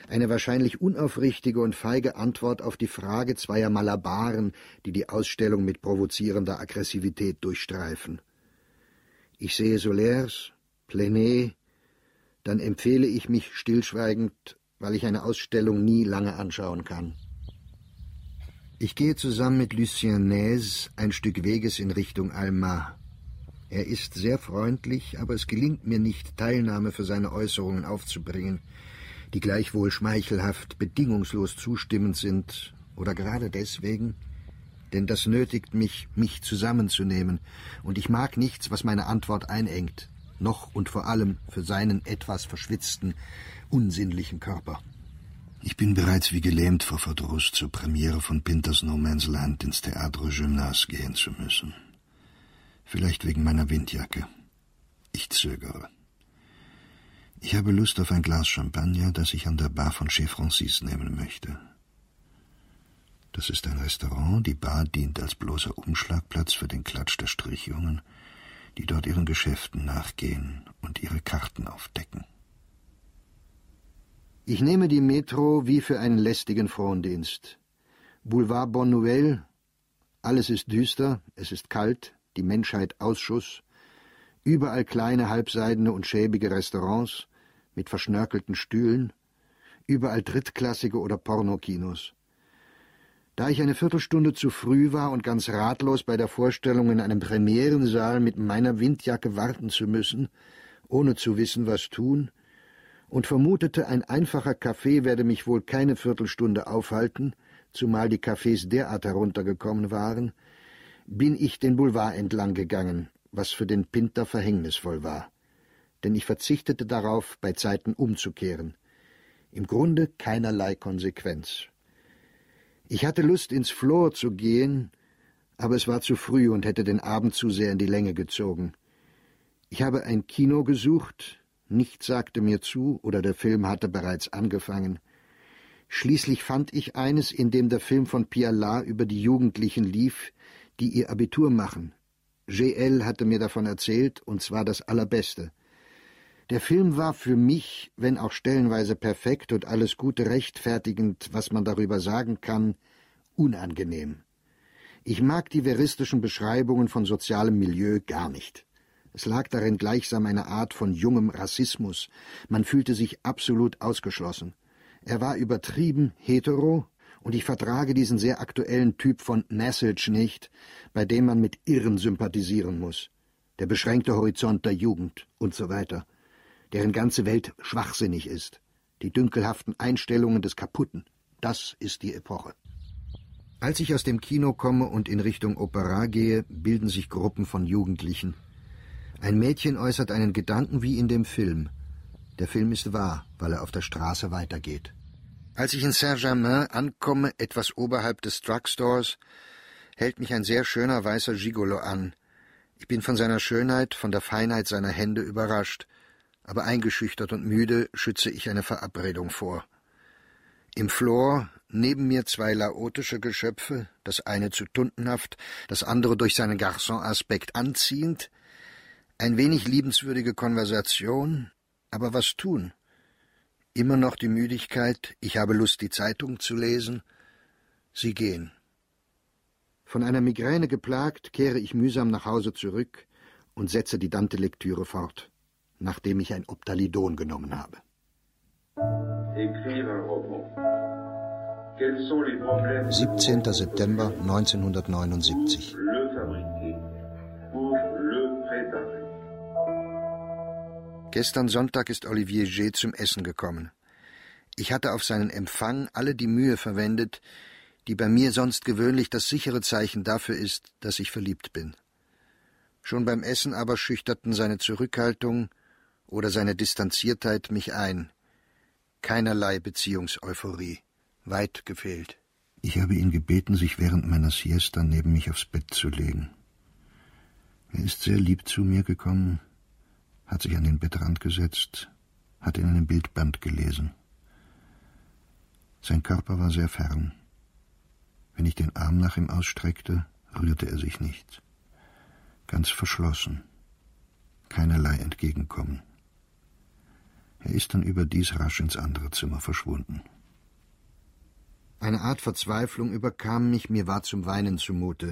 Eine wahrscheinlich unaufrichtige und feige Antwort auf die Frage zweier Malabaren, die die Ausstellung mit provozierender Aggressivität durchstreifen. Ich sehe Solers, Plenet, dann empfehle ich mich stillschweigend, weil ich eine Ausstellung nie lange anschauen kann. Ich gehe zusammen mit Lucien Nèze ein Stück Weges in Richtung Alma. Er ist sehr freundlich, aber es gelingt mir nicht, Teilnahme für seine Äußerungen aufzubringen, die gleichwohl schmeichelhaft, bedingungslos zustimmend sind, oder gerade deswegen, denn das nötigt mich, mich zusammenzunehmen, und ich mag nichts, was meine Antwort einengt, noch und vor allem für seinen etwas verschwitzten, unsinnlichen Körper. Ich bin bereits wie gelähmt vor Verdruss, zur Premiere von Pinters No Man's Land ins Théâtre Gymnase gehen zu müssen. Vielleicht wegen meiner Windjacke. Ich zögere. Ich habe Lust auf ein Glas Champagner, das ich an der Bar von Chez Francis nehmen möchte. Das ist ein Restaurant, die Bar dient als bloßer Umschlagplatz für den Klatsch der Strichjungen, die dort ihren Geschäften nachgehen und ihre Karten aufdecken. Ich nehme die Metro wie für einen lästigen Frondienst. Boulevard Bonne Nouvelle, alles ist düster, es ist kalt, die Menschheit Ausschuss, überall kleine, halbseidene und schäbige Restaurants mit verschnörkelten Stühlen, überall drittklassige oder Pornokinos. Da ich eine Viertelstunde zu früh war und ganz ratlos bei der Vorstellung in einem Premierensaal mit meiner Windjacke warten zu müssen, ohne zu wissen, was tun, und vermutete, ein einfacher Kaffee werde mich wohl keine Viertelstunde aufhalten, zumal die Cafés derart heruntergekommen waren, bin ich den Boulevard entlang gegangen, was für den Pinter verhängnisvoll war. Denn ich verzichtete darauf, bei Zeiten umzukehren. Im Grunde keinerlei Konsequenz. Ich hatte Lust, ins Flor zu gehen, aber es war zu früh und hätte den Abend zu sehr in die Länge gezogen. Ich habe ein Kino gesucht, nichts sagte mir zu, oder der Film hatte bereits angefangen. Schließlich fand ich eines, in dem der Film von Pialat über die Jugendlichen lief, die ihr Abitur machen. G L hatte mir davon erzählt, und zwar das Allerbeste. Der Film war für mich, wenn auch stellenweise perfekt und alles Gute rechtfertigend, was man darüber sagen kann, unangenehm. Ich mag die veristischen Beschreibungen von sozialem Milieu gar nicht. Es lag darin gleichsam eine Art von jungem Rassismus. Man fühlte sich absolut ausgeschlossen. Er war übertrieben hetero, und ich vertrage diesen sehr aktuellen Typ von Message nicht, bei dem man mit Irren sympathisieren muss. Der beschränkte Horizont der Jugend und so weiter, deren ganze Welt schwachsinnig ist. Die dünkelhaften Einstellungen des Kaputten, das ist die Epoche. Als ich aus dem Kino komme und in Richtung Opera gehe, bilden sich Gruppen von Jugendlichen. Ein Mädchen äußert einen Gedanken wie in dem Film. Der Film ist wahr, weil er auf der Straße weitergeht. Als ich in Saint-Germain ankomme, etwas oberhalb des Drugstores, hält mich ein sehr schöner weißer Gigolo an. Ich bin von seiner Schönheit, von der Feinheit seiner Hände überrascht, aber eingeschüchtert und müde schütze ich eine Verabredung vor. Im Flor, neben mir zwei laotische Geschöpfe, das eine zu tuntenhaft, das andere durch seinen Garçon-Aspekt anziehend, ein wenig liebenswürdige Konversation, aber was tun? Immer noch die Müdigkeit, ich habe Lust, die Zeitung zu lesen. Sie gehen. Von einer Migräne geplagt, kehre ich mühsam nach Hause zurück und setze die Dante-Lektüre fort, nachdem ich ein Optalidon genommen habe. siebzehnter September neunzehnhundertneunundsiebzig. Gestern Sonntag ist Olivier G. zum Essen gekommen. Ich hatte auf seinen Empfang alle die Mühe verwendet, die bei mir sonst gewöhnlich das sichere Zeichen dafür ist, dass ich verliebt bin. Schon beim Essen aber schüchterten seine Zurückhaltung oder seine Distanziertheit mich ein. Keinerlei Beziehungseuphorie. Weit gefehlt. Ich habe ihn gebeten, sich während meiner Siesta neben mich aufs Bett zu legen. Er ist sehr lieb zu mir gekommen, hat sich an den Bettrand gesetzt, hat in einem Bildband gelesen. Sein Körper war sehr fern. Wenn ich den Arm nach ihm ausstreckte, rührte er sich nicht. Ganz verschlossen. Keinerlei Entgegenkommen. Er ist dann überdies rasch ins andere Zimmer verschwunden. Eine Art Verzweiflung überkam mich, mir war zum Weinen zumute.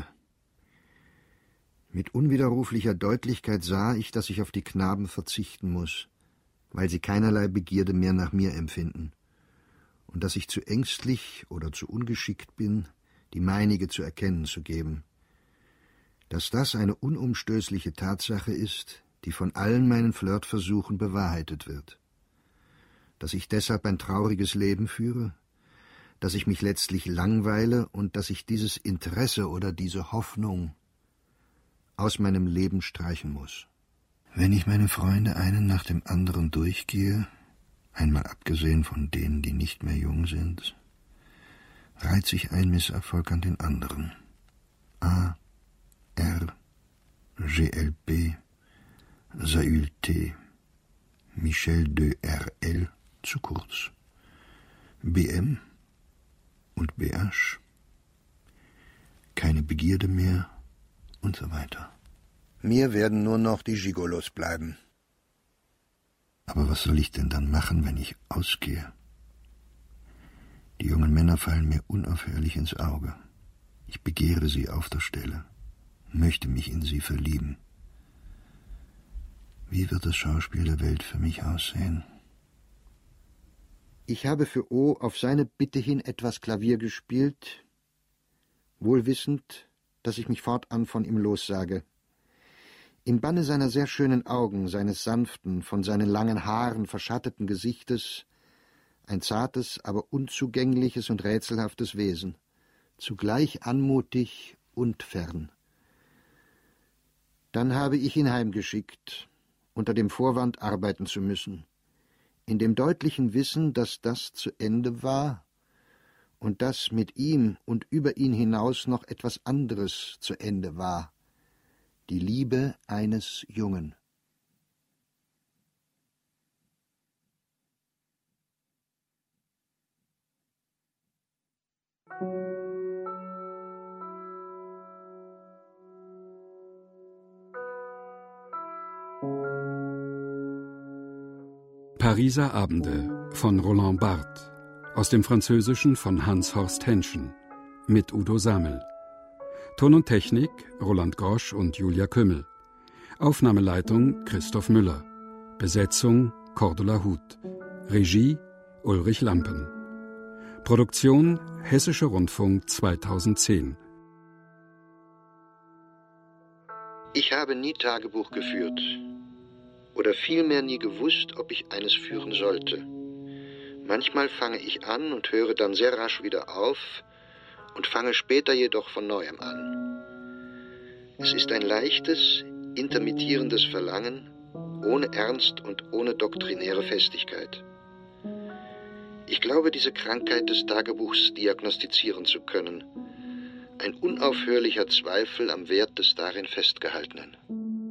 Mit unwiderruflicher Deutlichkeit sah ich, dass ich auf die Knaben verzichten muss, weil sie keinerlei Begierde mehr nach mir empfinden, und dass ich zu ängstlich oder zu ungeschickt bin, die meinige zu erkennen zu geben. Dass das eine unumstößliche Tatsache ist, die von allen meinen Flirtversuchen bewahrheitet wird. Dass ich deshalb ein trauriges Leben führe, dass ich mich letztlich langweile und dass ich dieses Interesse oder diese Hoffnung aus meinem Leben streichen muss. Wenn ich meine Freunde einen nach dem anderen durchgehe, einmal abgesehen von denen, die nicht mehr jung sind, reiht sich ein Misserfolg an den anderen. A, R, G L P, Saül T, Michel de R L, zu kurz, B M und B H, keine Begierde mehr und so weiter. Mir werden nur noch die Gigolos bleiben. Aber was soll ich denn dann machen, wenn ich ausgehe? Die jungen Männer fallen mir unaufhörlich ins Auge. Ich begehre sie auf der Stelle, möchte mich in sie verlieben. Wie wird das Schauspiel der Welt für mich aussehen? Ich habe für O auf seine Bitte hin etwas Klavier gespielt, wohl wissend, dass ich mich fortan von ihm lossage. Im Banne seiner sehr schönen Augen, seines sanften, von seinen langen Haaren verschatteten Gesichtes, ein zartes, aber unzugängliches und rätselhaftes Wesen, zugleich anmutig und fern. Dann habe ich ihn heimgeschickt, unter dem Vorwand, arbeiten zu müssen, in dem deutlichen Wissen, dass das zu Ende war und dass mit ihm und über ihn hinaus noch etwas anderes zu Ende war, die Liebe eines Jungen. Pariser Abende von Roland Barthes, aus dem Französischen von Hans-Horst Henschen, mit Udo Samel. Ton und Technik Roland Grosch und Julia Kümmel. Aufnahmeleitung Christoph Müller. Besetzung Cordula Huth. Regie Ulrich Lampen. Produktion Hessischer Rundfunk zweitausendzehn. Ich habe nie Tagebuch geführt oder vielmehr nie gewusst, ob ich eines führen sollte. Manchmal fange ich an und höre dann sehr rasch wieder auf und fange später jedoch von neuem an. Es ist ein leichtes, intermittierendes Verlangen, ohne Ernst und ohne doktrinäre Festigkeit. Ich glaube, diese Krankheit des Tagebuchs diagnostizieren zu können. Ein unaufhörlicher Zweifel am Wert des darin Festgehaltenen.